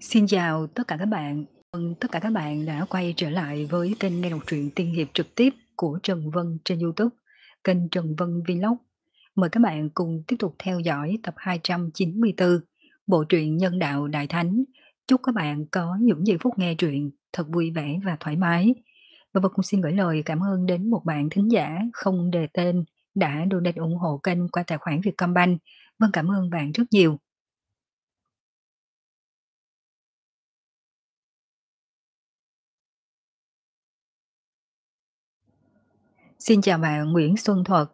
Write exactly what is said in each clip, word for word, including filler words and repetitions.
Xin chào tất cả các bạn. Ừm, tất cả các bạn đã quay trở lại với kênh nghe đọc truyện tiên hiệp trực tiếp của Trần Vân trên YouTube, kênh Trần Vân Vlog. Mời các bạn cùng tiếp tục theo dõi tập hai trăm chín mươi tư bộ truyện Nhân đạo Đại Thánh. Chúc các bạn có những giây phút nghe truyện thật vui vẻ và thoải mái. Và Vân cũng xin gửi lời cảm ơn đến một bạn thính giả không đề tên đã donate ủng hộ kênh qua tài khoản Vietcombank. Vân cảm ơn bạn rất nhiều. Xin chào bạn Nguyễn Xuân Thuật.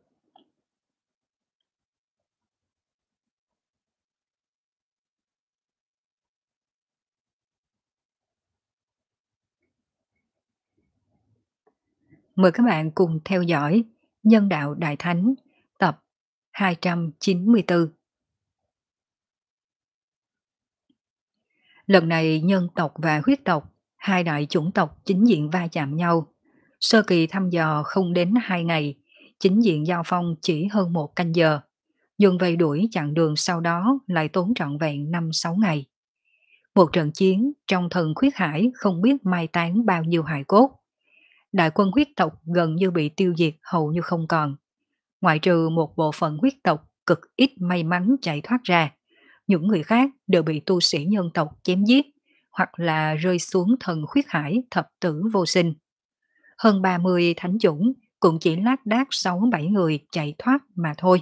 Mời các bạn cùng theo dõi Nhân đạo Đại Thánh tập hai trăm chín mươi tư. Lần này nhân tộc và huyết tộc, hai đại chủng tộc chính diện va chạm nhau. Sơ kỳ thăm dò không đến hai ngày, chính diện giao phong chỉ hơn một canh giờ. Dừng vây đuổi chặng đường sau đó lại tốn trọn vẹn năm sáu ngày. Một trận chiến trong thần khuyết hải không biết mai táng bao nhiêu hài cốt. Đại quân huyết tộc gần như bị tiêu diệt hầu như không còn. Ngoại trừ một bộ phận huyết tộc cực ít may mắn chạy thoát ra, những người khác đều bị tu sĩ nhân tộc chém giết hoặc là rơi xuống thần khuyết hải thập tử vô sinh. Hơn ba mươi thánh chủng cũng chỉ lác đác sáu bảy người chạy thoát mà thôi.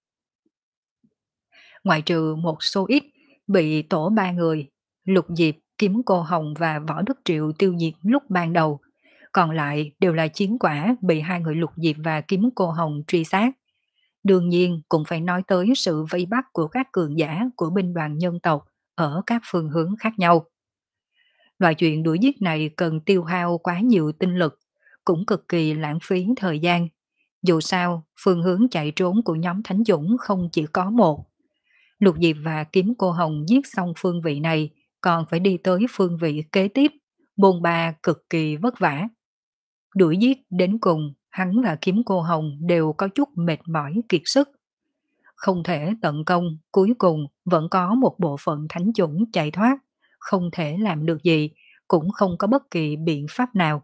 Ngoại trừ một số ít bị tổ ba người, Lục Diệp, Kiếm Cô Hồng và Võ Đức Triệu tiêu diệt lúc ban đầu, còn lại đều là chiến quả bị hai người Lục Diệp và Kiếm Cô Hồng truy sát. Đương nhiên cũng phải nói tới sự vây bắt của các cường giả của binh đoàn nhân tộc ở các phương hướng khác nhau. Loại chuyện đuổi giết này cần tiêu hao quá nhiều tinh lực, cũng cực kỳ lãng phí thời gian. Dù sao, phương hướng chạy trốn của nhóm thánh dũng không chỉ có một. Lục Diệp và Kiếm Cô Hồng giết xong phương vị này, còn phải đi tới phương vị kế tiếp, bôn ba cực kỳ vất vả. Đuổi giết đến cùng, hắn và Kiếm Cô Hồng đều có chút mệt mỏi kiệt sức. Không thể tận công, cuối cùng vẫn có một bộ phận thánh chủng chạy thoát, không thể làm được gì, cũng không có bất kỳ biện pháp nào.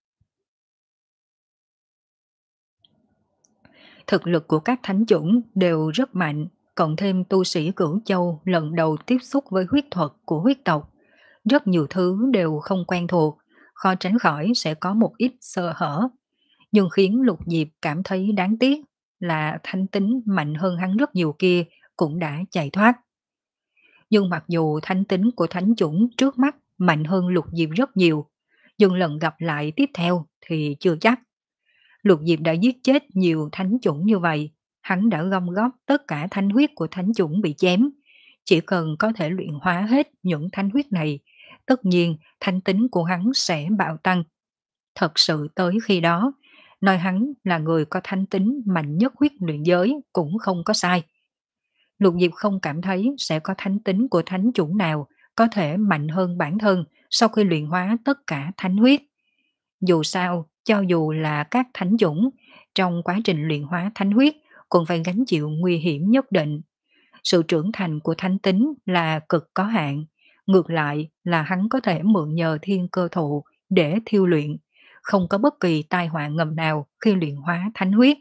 Thực lực của các thánh chủng đều rất mạnh, cộng thêm tu sĩ Cửu Châu lần đầu tiếp xúc với huyết thuật của huyết tộc. Rất nhiều thứ đều không quen thuộc, khó tránh khỏi sẽ có một ít sơ hở. Nhưng khiến Lục Diệp cảm thấy đáng tiếc là thánh tính mạnh hơn hắn rất nhiều kia cũng đã chạy thoát. Nhưng mặc dù thánh tính của thánh chủng trước mắt mạnh hơn Lục Diệp rất nhiều, nhưng lần gặp lại tiếp theo thì chưa chắc. Lục Diệp đã giết chết nhiều thánh chủng như vậy, hắn đã gom góp tất cả thánh huyết của thánh chủng bị chém. Chỉ cần có thể luyện hóa hết những thánh huyết này, tất nhiên thánh tính của hắn sẽ bạo tăng. Thật sự tới khi đó, nói hắn là người có thánh tính mạnh nhất huyết luyện giới cũng không có sai. Lục Diệp không cảm thấy sẽ có thánh tính của thánh chủng nào có thể mạnh hơn bản thân sau khi luyện hóa tất cả thánh huyết. Dù sao, cho dù là các thánh chủng, trong quá trình luyện hóa thánh huyết cũng phải gánh chịu nguy hiểm nhất định. Sự trưởng thành của thánh tính là cực có hạn, ngược lại là hắn có thể mượn nhờ thiên cơ thụ để thiêu luyện, không có bất kỳ tai họa ngầm nào khi luyện hóa thánh huyết.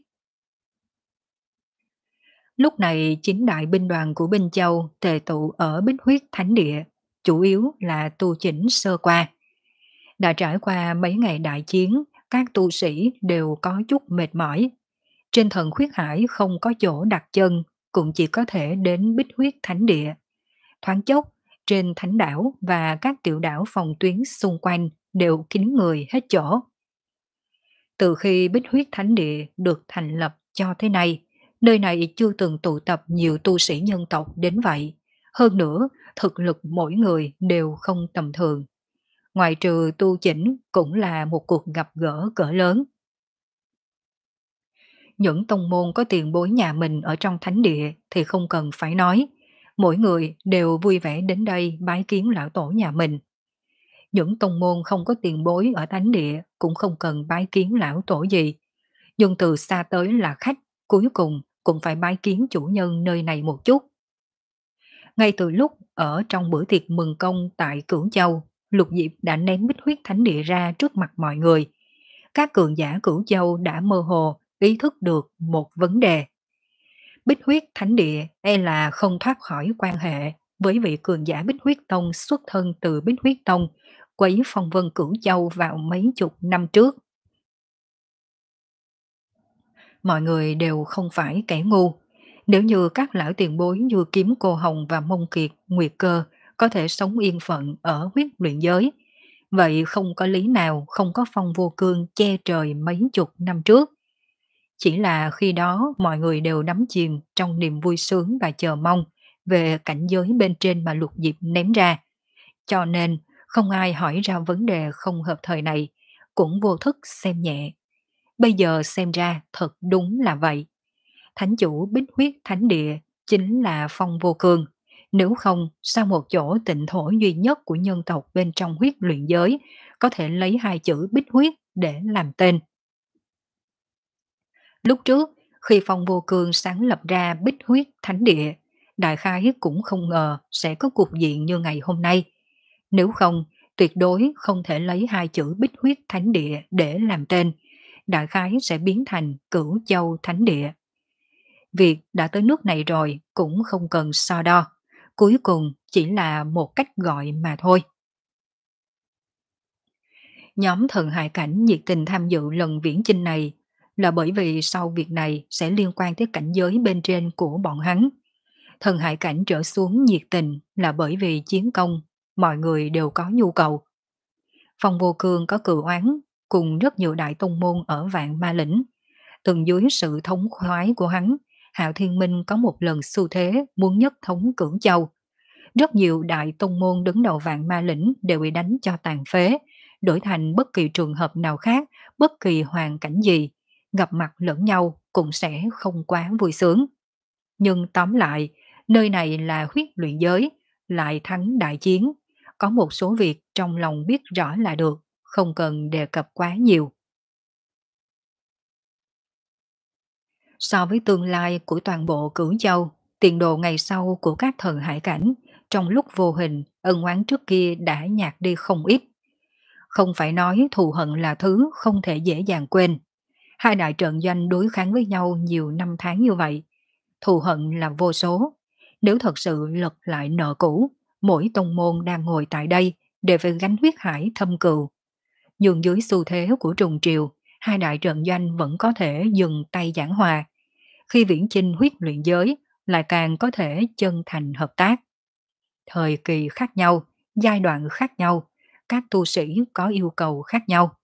Lúc này chính đại binh đoàn của Binh Châu tề tụ ở Bích Huyết Thánh Địa, chủ yếu là tu chỉnh sơ qua. Đã trải qua mấy ngày đại chiến, các tu sĩ đều có chút mệt mỏi. Trên thần khuyết hải không có chỗ đặt chân, cũng chỉ có thể đến Bích Huyết Thánh Địa. Thoáng chốc, trên thánh đảo và các tiểu đảo phòng tuyến xung quanh đều kín người hết chỗ. Từ khi Bích Huyết Thánh Địa được thành lập cho tới nay, nơi này chưa từng tụ tập nhiều tu sĩ nhân tộc đến vậy. Hơn nữa, thực lực mỗi người đều không tầm thường. Ngoài trừ tu chỉnh cũng là một cuộc gặp gỡ cỡ lớn. Những tông môn có tiền bối nhà mình ở trong thánh địa thì không cần phải nói. Mỗi người đều vui vẻ đến đây bái kiến lão tổ nhà mình. Những tông môn không có tiền bối ở thánh địa cũng không cần bái kiến lão tổ gì. Nhưng từ xa tới là khách, cuối cùng cũng phải bái kiến chủ nhân nơi này một chút. Ngay từ lúc ở trong bữa tiệc mừng công tại Cửu Châu, Lục Diệp đã ném bích huyết thánh địa ra trước mặt mọi người. Các cường giả Cửu Châu đã mơ hồ ý thức được một vấn đề. Bích huyết thánh địa e là không thoát khỏi quan hệ với vị cường giả Bích huyết tông xuất thân từ Bích huyết tông, quấy phong vân Cửu Châu vào mấy chục năm trước. Mọi người đều không phải kẻ ngu. Nếu như các lão tiền bối như Kiếm Cô Hồng và Mông Kiệt, Nguyệt Cơ có thể sống yên phận ở huyết luyện giới, vậy không có lý nào không có Phong Vô Cương che trời mấy chục năm trước. Chỉ là khi đó mọi người đều đắm chìm trong niềm vui sướng và chờ mong về cảnh giới bên trên mà Lục Diệp ném ra. Cho nên không ai hỏi ra vấn đề không hợp thời này, cũng vô thức xem nhẹ. Bây giờ xem ra thật đúng là vậy. Thánh chủ Bích huyết thánh địa chính là Phong Vô Cương. Nếu không, sao một chỗ tịnh thổ duy nhất của nhân tộc bên trong huyết luyện giới có thể lấy hai chữ Bích huyết để làm tên? Lúc trước, khi Phong Vô Cương sáng lập ra Bích huyết thánh địa, đại khái cũng không ngờ sẽ có cục diện như ngày hôm nay. Nếu không, tuyệt đối không thể lấy hai chữ Bích huyết thánh địa để làm tên, đại khái sẽ biến thành Cửu Châu thánh địa. Việc đã tới nước này rồi cũng không cần so đo, cuối cùng chỉ là một cách gọi mà thôi. Nhóm thần hải cảnh nhiệt tình tham dự lần viễn chinh này là bởi vì sau việc này sẽ liên quan tới cảnh giới bên trên của bọn hắn. Thần hải cảnh trở xuống nhiệt tình là bởi vì chiến công, mọi người đều có nhu cầu. Phong Vô Cương có cừu oán cùng rất nhiều đại tông môn ở Vạn Ma Lĩnh. Từng dưới sự thống khoái của hắn, Hạo Thiên Minh có một lần xu thế muốn nhất thống Cửu Châu. Rất nhiều đại tông môn đứng đầu Vạn Ma Lĩnh đều bị đánh cho tàn phế, đổi thành bất kỳ trường hợp nào khác, bất kỳ hoàn cảnh gì, gặp mặt lẫn nhau cũng sẽ không quá vui sướng. Nhưng tóm lại, nơi này là huyết luyện giới, lại thắng đại chiến. Có một số việc trong lòng biết rõ là được, không cần đề cập quá nhiều. So với tương lai của toàn bộ Cửu Châu, tiền đồ ngày sau của các thần hải cảnh, trong lúc vô hình, ân oán trước kia đã nhạt đi không ít. Không phải nói thù hận là thứ không thể dễ dàng quên. Hai đại trận doanh đối kháng với nhau nhiều năm tháng như vậy. Thù hận là vô số. Nếu thật sự lật lại nợ cũ, mỗi tông môn đang ngồi tại đây đều phải gánh huyết hải thâm cừu. Nhưng dưới xu thế của trùng triều, hai đại trận doanh vẫn có thể dừng tay giảng hòa. Khi viễn chinh huyết luyện giới, lại càng có thể chân thành hợp tác. Thời kỳ khác nhau, giai đoạn khác nhau, các tu sĩ có yêu cầu khác nhau.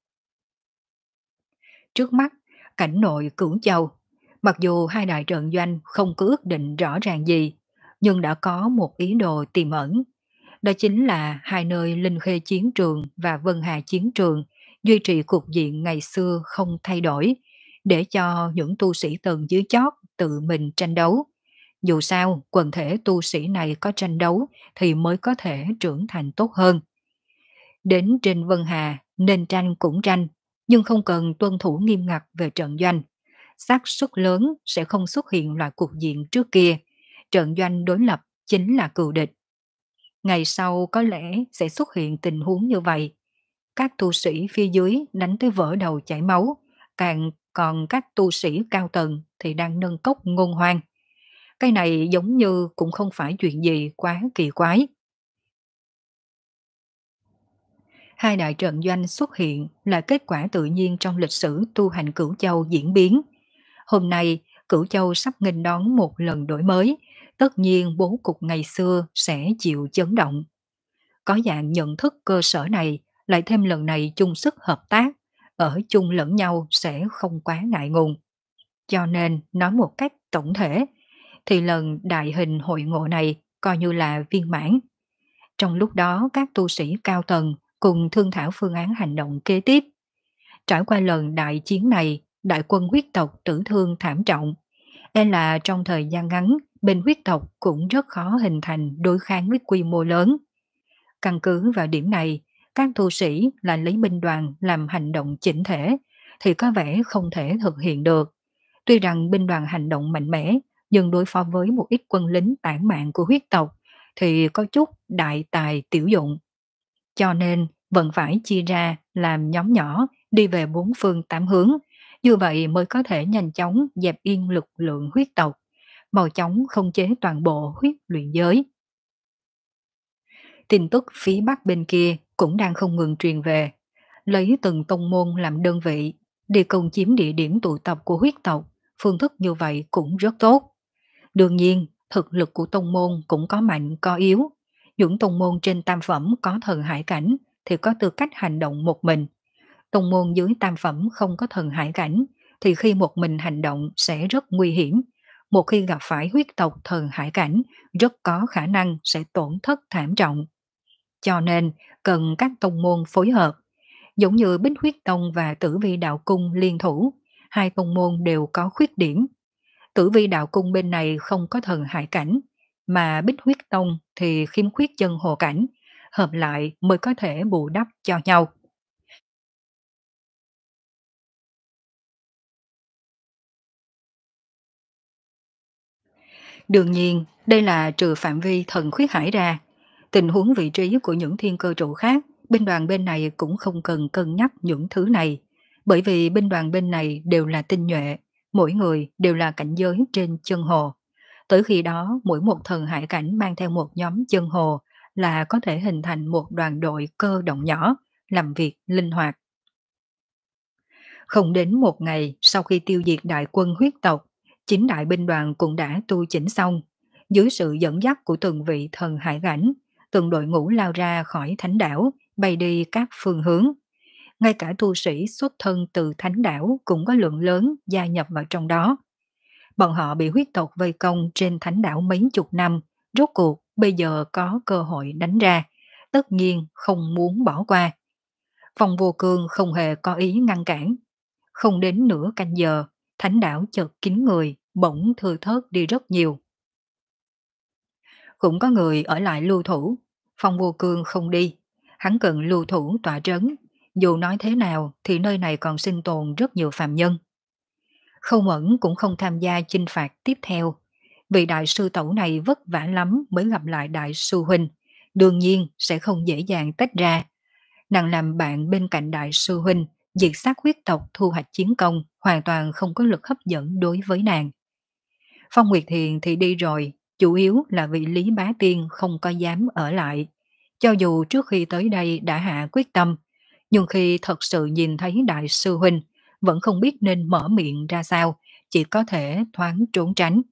Trước mắt, cảnh nội Cửu Châu, mặc dù hai đại trận doanh không có ước định rõ ràng gì, nhưng đã có một ý đồ tiềm ẩn. Đó chính là hai nơi Linh Khê chiến trường và Vân Hà chiến trường duy trì cục diện ngày xưa không thay đổi, để cho những tu sĩ tầng dưới chót tự mình tranh đấu. Dù sao, quần thể tu sĩ này có tranh đấu thì mới có thể trưởng thành tốt hơn. Đến trên Vân Hà nên tranh cũng tranh, nhưng không cần tuân thủ nghiêm ngặt về trận doanh. Xác suất lớn sẽ không xuất hiện loại cục diện trước kia. Trận doanh đối lập chính là cừu địch. Ngày sau có lẽ sẽ xuất hiện tình huống như vậy. Các tu sĩ phía dưới đánh tới vỡ đầu chảy máu, càng còn các tu sĩ cao tầng thì đang nâng cốc ngôn hoang. Cái này giống như cũng không phải chuyện gì quá kỳ quái. Hai đại trận doanh xuất hiện là kết quả tự nhiên trong lịch sử tu hành Cửu Châu diễn biến. Hôm nay, Cửu Châu sắp nghênh đón một lần đổi mới, tất nhiên bố cục ngày xưa sẽ chịu chấn động. Có dạng nhận thức cơ sở này, lại thêm lần này chung sức hợp tác, ở chung lẫn nhau sẽ không quá ngại ngùng. Cho nên, nói một cách tổng thể, thì lần đại hình hội ngộ này coi như là viên mãn. Trong lúc đó, các tu sĩ cao tầng cùng thương thảo phương án hành động kế tiếp. Trải qua lần đại chiến này, đại quân huyết tộc tử thương thảm trọng. E là trong thời gian ngắn, bên huyết tộc cũng rất khó hình thành đối kháng với quy mô lớn. Căn cứ vào điểm này, các tu sĩ là lấy binh đoàn làm hành động chỉnh thể, thì có vẻ không thể thực hiện được. Tuy rằng binh đoàn hành động mạnh mẽ, nhưng đối phó với một ít quân lính tản mạn của huyết tộc, thì có chút đại tài tiểu dụng. Cho nên vẫn phải chia ra làm nhóm nhỏ đi về bốn phương tám hướng, như vậy mới có thể nhanh chóng dẹp yên lực lượng huyết tộc, mau chóng khống chế toàn bộ huyết luyện giới. Tin tức phía Bắc bên kia cũng đang không ngừng truyền về, lấy từng tông môn làm đơn vị, đi công chiếm địa điểm tụ tập của huyết tộc, phương thức như vậy cũng rất tốt. Đương nhiên, thực lực của tông môn cũng có mạnh có yếu. Những tông môn trên tam phẩm có thần hải cảnh thì có tư cách hành động một mình. Tông môn dưới tam phẩm không có thần hải cảnh thì khi một mình hành động sẽ rất nguy hiểm. Một khi gặp phải huyết tộc thần hải cảnh, rất có khả năng sẽ tổn thất thảm trọng. Cho nên, cần các tông môn phối hợp. Giống như Bích Huyết Tông và Tử Vi Đạo Cung liên thủ, hai tông môn đều có khuyết điểm. Tử Vi Đạo Cung bên này không có thần hải cảnh, mà Bích Huyết Tông thì khiếm khuyết chân hồ cảnh, hợp lại mới có thể bù đắp cho nhau. Đương nhiên, đây là trừ phạm vi thần khuyết hải ra. Tình huống vị trí của những thiên cơ trụ khác, binh đoàn bên này cũng không cần cân nhắc những thứ này. Bởi vì binh đoàn bên này đều là tinh nhuệ, mỗi người đều là cảnh giới trên chân hồ. Tới khi đó, mỗi một thần hải cảnh mang theo một nhóm chân hồ là có thể hình thành một đoàn đội cơ động nhỏ, làm việc linh hoạt. Không đến một ngày sau khi tiêu diệt đại quân huyết tộc, chính đại binh đoàn cũng đã tu chỉnh xong. Dưới sự dẫn dắt của từng vị thần hải cảnh, từng đội ngũ lao ra khỏi thánh đảo, bay đi các phương hướng. Ngay cả tu sĩ xuất thân từ thánh đảo cũng có lượng lớn gia nhập vào trong đó. Bọn họ bị huyết tộc vây công trên thánh đảo mấy chục năm, rốt cuộc bây giờ có cơ hội đánh ra, tất nhiên không muốn bỏ qua. Phong Vô Cương không hề có ý ngăn cản. Không đến nửa canh giờ, thánh đảo chợt kín người, bỗng thưa thớt đi rất nhiều. Cũng có người ở lại lưu thủ, Phong Vô Cương không đi. Hắn cần lưu thủ tọa trấn. Dù nói thế nào thì nơi này còn sinh tồn rất nhiều phàm nhân. Khâu Mẫn cũng không tham gia chinh phạt tiếp theo. Vị đại sư tẩu này vất vả lắm mới gặp lại đại sư huynh. Đương nhiên sẽ không dễ dàng tách ra. Nàng làm bạn bên cạnh đại sư huynh, diệt sát huyết tộc thu hoạch chiến công, hoàn toàn không có lực hấp dẫn đối với nàng. Phong Nguyệt Thiền thì đi rồi, chủ yếu là vì Lý Bá Tiên không có dám ở lại. Cho dù trước khi tới đây đã hạ quyết tâm, nhưng khi thật sự nhìn thấy đại sư huynh, vẫn không biết nên mở miệng ra sao, chỉ có thể thoáng trốn tránh.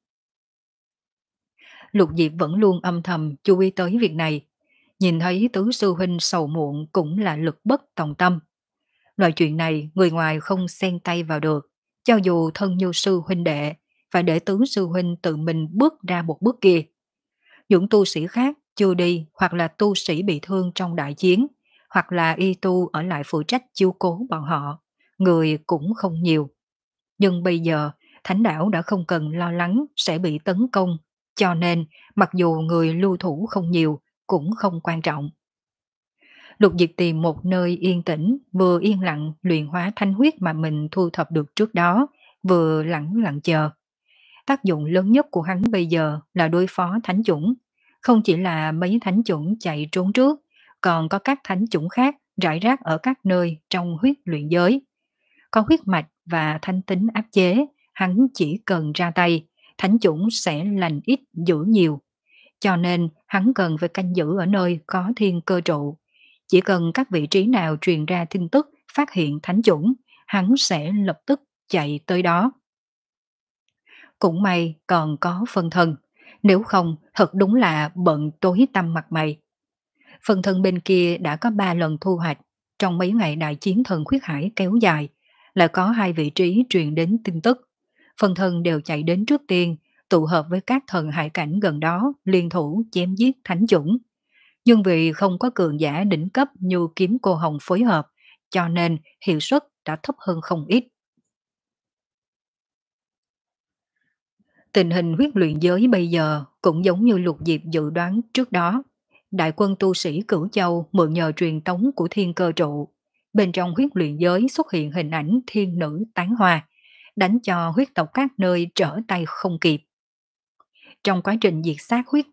Lục Diệp vẫn luôn âm thầm chú ý tới việc này. Nhìn thấy tứ sư huynh sầu muộn cũng là lực bất tòng tâm. Loại chuyện này người ngoài không xen tay vào được, cho dù thân như sư huynh đệ, phải để tứ sư huynh tự mình bước ra một bước kia. Những tu sĩ khác chưa đi hoặc là tu sĩ bị thương trong đại chiến, hoặc là y tu ở lại phụ trách chiếu cố bọn họ, người cũng không nhiều. Nhưng bây giờ, Thánh đảo đã không cần lo lắng sẽ bị tấn công, cho nên mặc dù người lưu thủ không nhiều, cũng không quan trọng. Lục Diệp tìm một nơi yên tĩnh, vừa yên lặng luyện hóa thanh huyết mà mình thu thập được trước đó, vừa lặng lặng chờ. Tác dụng lớn nhất của hắn bây giờ là đối phó thánh chủng. Không chỉ là mấy thánh chủng chạy trốn trước, còn có các thánh chủng khác rải rác ở các nơi trong huyết luyện giới. Có huyết mạch và thanh tính áp chế, hắn chỉ cần ra tay, thánh chủng sẽ lành ít giữ nhiều. Cho nên hắn cần phải canh giữ ở nơi có thiên cơ trụ. Chỉ cần các vị trí nào truyền ra tin tức phát hiện thánh chủng, hắn sẽ lập tức chạy tới đó. Cũng may còn có phân thân, nếu không thật đúng là bận tối tăm mặt mày. Phân thân bên kia đã có ba lần thu hoạch, trong mấy ngày đại chiến thần khuyết hải kéo dài, lại có hai vị trí truyền đến tin tức. Phân thân đều chạy đến trước tiên, tụ hợp với các thần hải cảnh gần đó liên thủ chém giết thánh chủng. Nhưng vì không có cường giả đỉnh cấp như kiếm cô hồng phối hợp, cho nên hiệu suất đã thấp hơn không ít. Tình hình huyết luyện giới bây giờ cũng giống như Lục Diệp dự đoán trước đó. Đại quân tu sĩ Cửu Châu mượn nhờ truyền tống của thiên cơ trụ. Bên trong huyết luyện giới xuất hiện hình ảnh thiên nữ tán hoa, đánh cho huyết tộc các nơi trở tay không kịp. Trong quá trình diệt sát huyết tộc,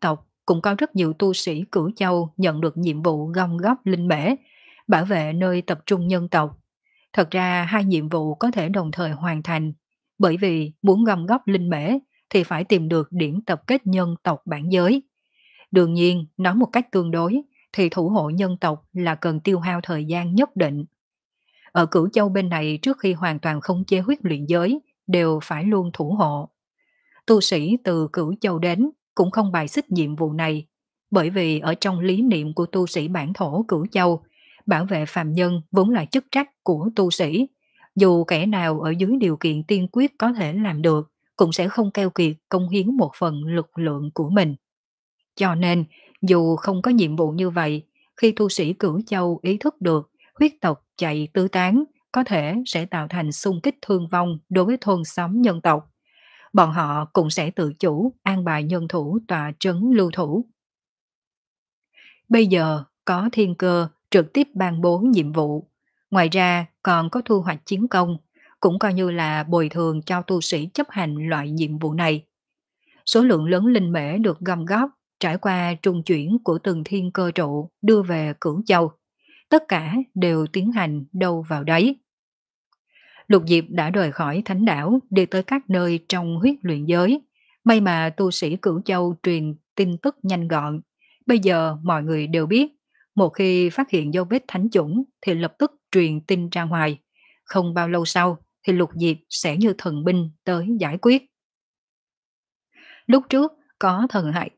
cũng có rất nhiều tu sĩ Cửu Châu nhận được nhiệm vụ gom góp linh mễ, bảo vệ nơi tập trung nhân tộc. Thật ra hai nhiệm vụ có thể đồng thời hoàn thành, bởi vì muốn gom góp linh mễ thì phải tìm được điểm tập kết nhân tộc bản giới. Đương nhiên, nói một cách tương đối, thì thủ hộ nhân tộc là cần tiêu hao thời gian nhất định. Ở Cửu Châu bên này trước khi hoàn toàn khống chế huyết luyện giới, đều phải luôn thủ hộ. Tu sĩ từ Cửu Châu đến cũng không bài xích nhiệm vụ này, bởi vì ở trong lý niệm của tu sĩ bản thổ Cửu Châu, bảo vệ phàm nhân vốn là chức trách của tu sĩ. Dù kẻ nào ở dưới điều kiện tiên quyết có thể làm được, cũng sẽ không keo kiệt công hiến một phần lực lượng của mình. Cho nên, dù không có nhiệm vụ như vậy, khi tu sĩ Cửu Châu ý thức được huyết tộc chạy tứ tán có thể sẽ tạo thành xung kích thương vong đối với thôn xóm nhân tộc, bọn họ cũng sẽ tự chủ an bài nhân thủ tọa trấn lưu thủ. Bây giờ có thiên cơ trực tiếp ban bố nhiệm vụ, ngoài ra còn có thu hoạch chiến công, cũng coi như là bồi thường cho tu sĩ chấp hành loại nhiệm vụ này. Số lượng lớn linh mễ được gom góp, trải qua trung chuyển của từng thiên cơ trụ đưa về Cửu Châu. Tất cả đều tiến hành đâu vào đấy. Lục Diệp đã rời khỏi thánh đảo đi tới các nơi trong huyết luyện giới. May mà tu sĩ Cửu Châu truyền tin tức nhanh gọn. Bây giờ mọi người đều biết, một khi phát hiện dấu vết thánh chủng thì lập tức truyền tin ra ngoài. Không bao lâu sau thì Lục Diệp sẽ như thần binh tới giải quyết. Lúc trước có thần hải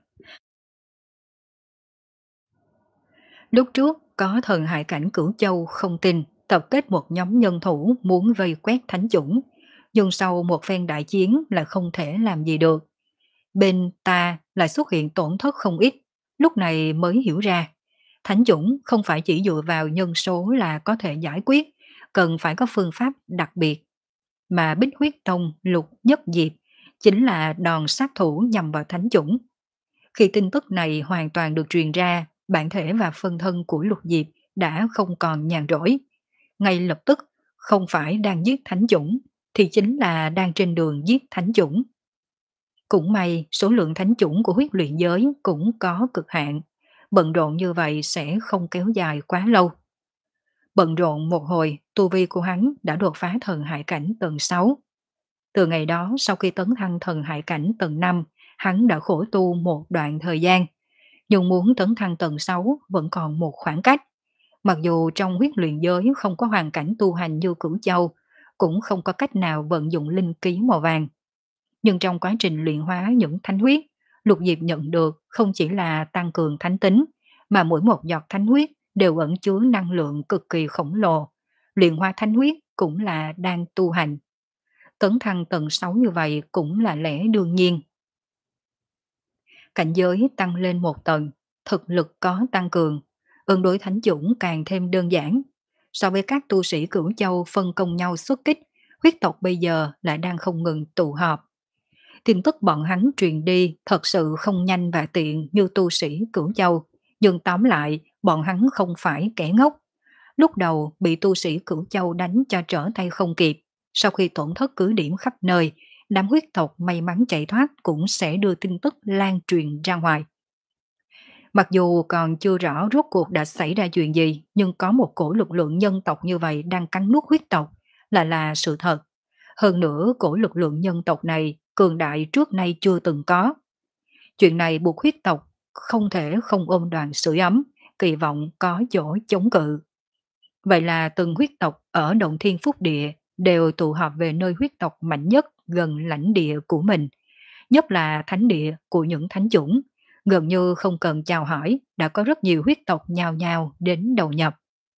Lúc trước có thần hải cảnh Cửu Châu không tin, tập kết một nhóm nhân thủ muốn vây quét thánh chủng, nhưng sau một phen đại chiến là không thể làm gì được. Bên ta lại xuất hiện tổn thất không ít, lúc này mới hiểu ra. Thánh chủng không phải chỉ dựa vào nhân số là có thể giải quyết, cần phải có phương pháp đặc biệt. Mà Bích Huyết Tông Lục Nhất Diệp chính là đòn sát thủ nhằm vào thánh chủng. Khi tin tức này hoàn toàn được truyền ra, bản thể và phân thân của Lục Diệp đã không còn nhàn rỗi. Ngay lập tức, không phải đang giết thánh chủng, thì chính là đang trên đường giết thánh chủng. Cũng may, số lượng thánh chủng của huyết luyện giới cũng có cực hạn. Bận rộn như vậy sẽ không kéo dài quá lâu. Bận rộn một hồi, tu vi của hắn đã đột phá thần hải cảnh tầng sáu. Từ ngày đó, sau khi tấn thăng thần hải cảnh tầng năm, hắn đã khổ tu một đoạn thời gian. Nhưng muốn tấn thăng tầng sáu vẫn còn một khoảng cách. Mặc dù trong huyết luyện giới không có hoàn cảnh tu hành như Cửu Châu, cũng không có cách nào vận dụng linh ký màu vàng. Nhưng trong quá trình luyện hóa những thánh huyết, Lục Diệp nhận được không chỉ là tăng cường thánh tính, mà mỗi một giọt thánh huyết đều ẩn chứa năng lượng cực kỳ khổng lồ. Luyện hóa thánh huyết cũng là đang tu hành. Tấn thăng tầng sáu như vậy cũng là lẽ đương nhiên. Cảnh giới tăng lên một tầng, thực lực có tăng cường, ứng đối thánh chủng càng thêm đơn giản. So với các tu sĩ Cửu Châu phân công nhau xuất kích, huyết tộc bây giờ lại đang không ngừng tụ họp. Tin tức bọn hắn truyền đi thật sự không nhanh và tiện như tu sĩ Cửu Châu, nhưng tóm lại bọn hắn không phải kẻ ngốc. Lúc đầu bị tu sĩ Cửu Châu đánh cho trở tay không kịp, sau khi tổn thất cứ điểm khắp nơi, đám huyết tộc may mắn chạy thoát cũng sẽ đưa tin tức lan truyền ra ngoài. Mặc dù còn chưa rõ rốt cuộc đã xảy ra chuyện gì, nhưng có một cổ lực lượng nhân tộc như vậy đang cắn nuốt huyết tộc là là sự thật. Hơn nữa cổ lực lượng nhân tộc này cường đại trước nay chưa từng có. Chuyện này buộc huyết tộc không thể không ôm đoàn sưởi ấm, kỳ vọng có chỗ chống cự. Vậy là từng huyết tộc ở Động Thiên Phúc Địa đều tụ họp về nơi huyết tộc mạnh nhất gần lãnh địa của mình, nhất là thánh địa của những thánh chủng. Gần như không cần chào hỏi, đã có rất nhiều huyết tộc nhào nhào đến đầu nhập.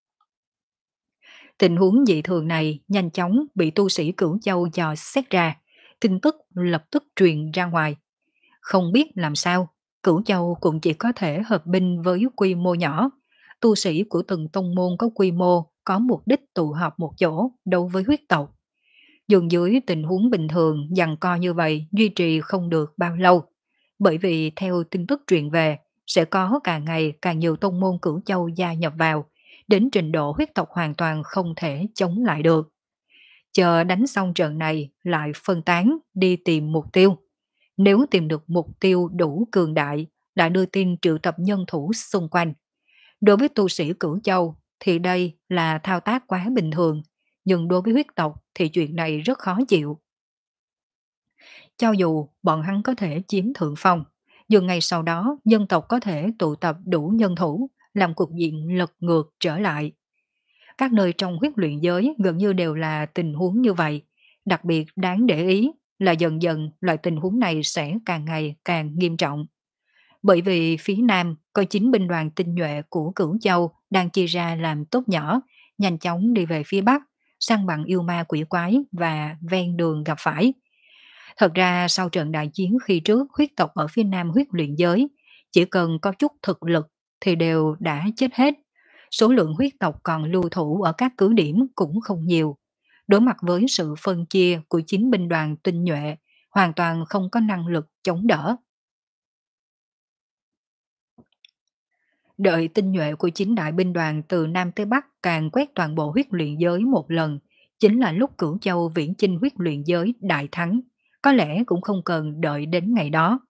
Tình huống dị thường này nhanh chóng bị tu sĩ Cửu Châu dò xét ra, tin tức lập tức truyền ra ngoài. Không biết làm sao, Cửu Châu cũng chỉ có thể hợp binh với quy mô nhỏ. Tu sĩ của từng tông môn có quy mô, có mục đích tụ họp một chỗ đấu với huyết tộc. Dường dưới tình huống bình thường giằng co như vậy duy trì không được bao lâu. Bởi vì theo tin tức truyền về, sẽ có càng ngày càng nhiều tông môn Cửu Châu gia nhập vào, đến trình độ huyết tộc hoàn toàn không thể chống lại được. Chờ đánh xong trận này lại phân tán đi tìm mục tiêu. Nếu tìm được mục tiêu đủ cường đại, lại đưa tin triệu tập nhân thủ xung quanh. Đối với tu sĩ Cửu Châu thì đây là thao tác quá bình thường, nhưng đối với huyết tộc thì chuyện này rất khó chịu. Cho dù bọn hắn có thể chiếm thượng phong, nhưng ngay sau đó dân tộc có thể tụ tập đủ nhân thủ, làm cục diện lật ngược trở lại. Các nơi trong huyết luyện giới gần như đều là tình huống như vậy. Đặc biệt đáng để ý là dần dần loại tình huống này sẽ càng ngày càng nghiêm trọng. Bởi vì phía Nam có chín binh đoàn tinh nhuệ của Cửu Châu đang chia ra làm tốt nhỏ, nhanh chóng đi về phía Bắc, săn bằng yêu ma quỷ quái và ven đường gặp phải. Thật ra sau trận đại chiến khi trước huyết tộc ở phía Nam huyết luyện giới, chỉ cần có chút thực lực thì đều đã chết hết. Số lượng huyết tộc còn lưu thủ ở các cứ điểm cũng không nhiều. Đối mặt với sự phân chia của chín binh đoàn tinh nhuệ, hoàn toàn không có năng lực chống đỡ. Đợi tinh nhuệ của chín đại binh đoàn từ Nam tới Bắc càng quét toàn bộ huyết luyện giới một lần, chính là lúc Cửu Châu viễn chinh huyết luyện giới đại thắng. Có lẽ cũng không cần đợi đến ngày đó.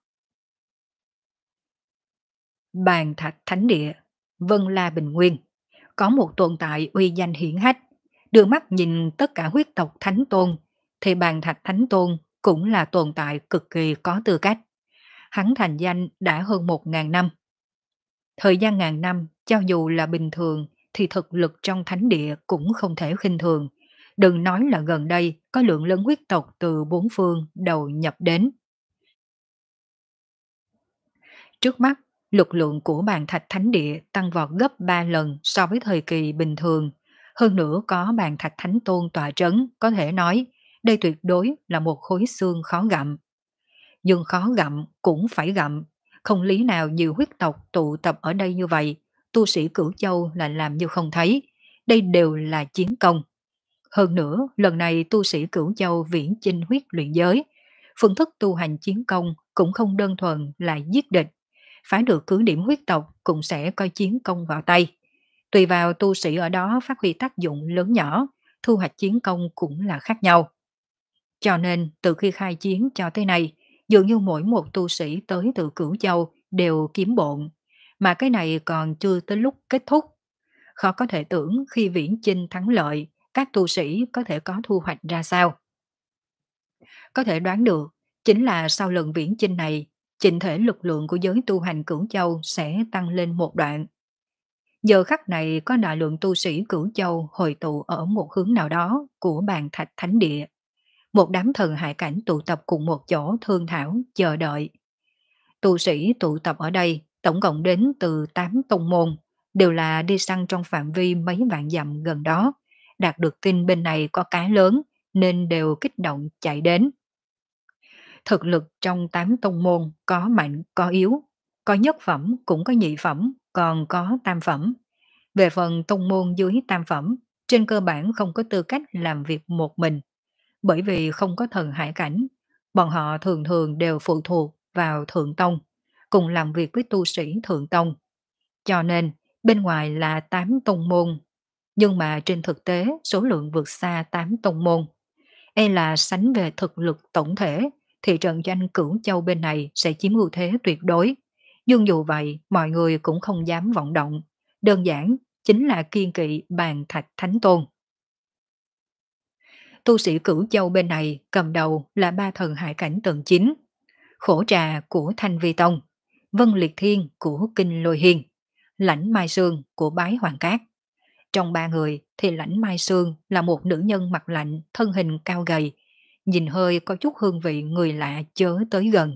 Bàn Thạch Thánh Địa, Vân La Bình Nguyên, có một tồn tại uy danh hiển hách, đưa mắt nhìn tất cả huyết tộc Thánh Tôn, thì Bàn Thạch Thánh Tôn cũng là tồn tại cực kỳ có tư cách. Hắn thành danh đã hơn một ngàn năm. Thời gian ngàn năm, cho dù là bình thường, thì thực lực trong thánh địa cũng không thể khinh thường. Đừng nói là gần đây có lượng lớn huyết tộc từ bốn phương đầu nhập đến. Trước mắt, lực lượng của bàn thạch thánh địa tăng vọt gấp ba lần so với thời kỳ bình thường. Hơn nữa có bàn thạch thánh tôn tọa trấn, có thể nói đây tuyệt đối là một khối xương khó gặm. Nhưng khó gặm cũng phải gặm, không lý nào nhiều huyết tộc tụ tập ở đây như vậy, tu sĩ Cửu Châu là làm như không thấy, đây đều là chiến công. Hơn nữa, lần này tu sĩ Cửu Châu viễn chinh huyết luyện giới, phương thức tu hành chiến công cũng không đơn thuần là giết địch, phải được cứ điểm huyết tộc cũng sẽ coi chiến công vào tay. Tùy vào tu sĩ ở đó phát huy tác dụng lớn nhỏ, thu hoạch chiến công cũng là khác nhau. Cho nên từ khi khai chiến cho tới nay, dường như mỗi một tu sĩ tới từ Cửu Châu đều kiếm bộn, mà cái này còn chưa tới lúc kết thúc. Khó có thể tưởng khi viễn chinh thắng lợi, các tu sĩ có thể có thu hoạch ra sao. Có thể đoán được, chính là sau lần viễn chinh này, chỉnh thể lực lượng của giới tu hành Cửu Châu sẽ tăng lên một đoạn. Giờ khắc này có đại lượng tu sĩ Cửu Châu hội tụ ở một hướng nào đó của bàn thạch thánh địa. Một đám thần hải cảnh tụ tập cùng một chỗ thương thảo, chờ đợi. Tu sĩ tụ tập ở đây tổng cộng đến từ tám tông môn, đều là đi săn trong phạm vi mấy vạn dặm gần đó. Đạt được tin bên này có cá lớn nên đều kích động chạy đến. Thực lực trong tám tông môn có mạnh có yếu, có nhất phẩm cũng có nhị phẩm, còn có tam phẩm. Về phần tông môn dưới tam phẩm, trên cơ bản không có tư cách làm việc một mình, bởi vì không có thần hải cảnh, bọn họ thường thường đều phụ thuộc vào thượng tông, cùng làm việc với tu sĩ thượng tông. Cho nên, bên ngoài là tám tông môn, nhưng mà trên thực tế số lượng vượt xa tám tông môn. E là sánh về thực lực tổng thể, thì trận doanh Cửu Châu bên này sẽ chiếm ưu thế tuyệt đối. Nhưng dù vậy, mọi người cũng không dám vọng động. Đơn giản, chính là kiên kỵ bàn thạch thánh tôn. Tu sĩ Cửu Châu bên này cầm đầu là ba thần hải cảnh tầng chín, Khổ Trà của Thanh Vi Tông, Vân Liệt Thiên của Kinh Lôi Hiên, Lãnh Mai Sương của Bái Hoàng Cát. Trong ba người thì Lãnh Mai Sương là một nữ nhân mặt lạnh, thân hình cao gầy, nhìn hơi có chút hương vị người lạ chớ tới gần.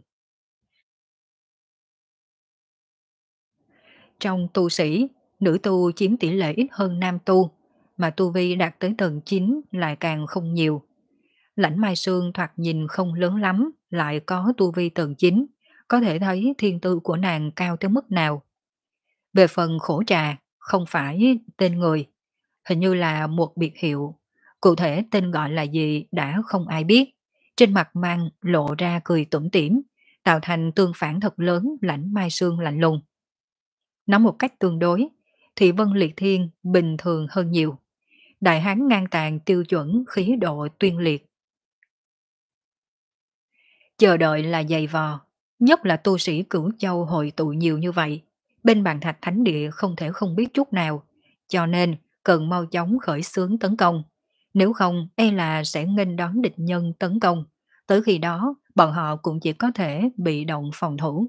Trong tu sĩ, nữ tu chiếm tỷ lệ ít hơn nam tu, mà tu vi đạt tới tầng chín lại càng không nhiều. Lãnh Mai Sương thoạt nhìn không lớn lắm, lại có tu vi tầng chín, có thể thấy thiên tư của nàng cao tới mức nào. Về phần Khổ Trà, không phải tên người, hình như là một biệt hiệu, cụ thể tên gọi là gì đã không ai biết. Trên mặt mang lộ ra cười tủm tỉm, tạo thành tương phản thật lớn Lãnh Mai Sương lạnh lùng. Nói một cách tương đối, thì Vân Liệt Thiên bình thường hơn nhiều. Đại hán ngang tàn tiêu chuẩn khí độ tuyên liệt. Chờ đợi là dày vò, Nhất là tu sĩ Cửu Châu hội tụ nhiều như vậy, bên bàn thạch thánh địa không thể không biết chút nào, cho nên cần mau chóng khởi xướng tấn công. Nếu không, e là sẽ nghênh đón địch nhân tấn công. Tới khi đó, bọn họ cũng chỉ có thể bị động phòng thủ.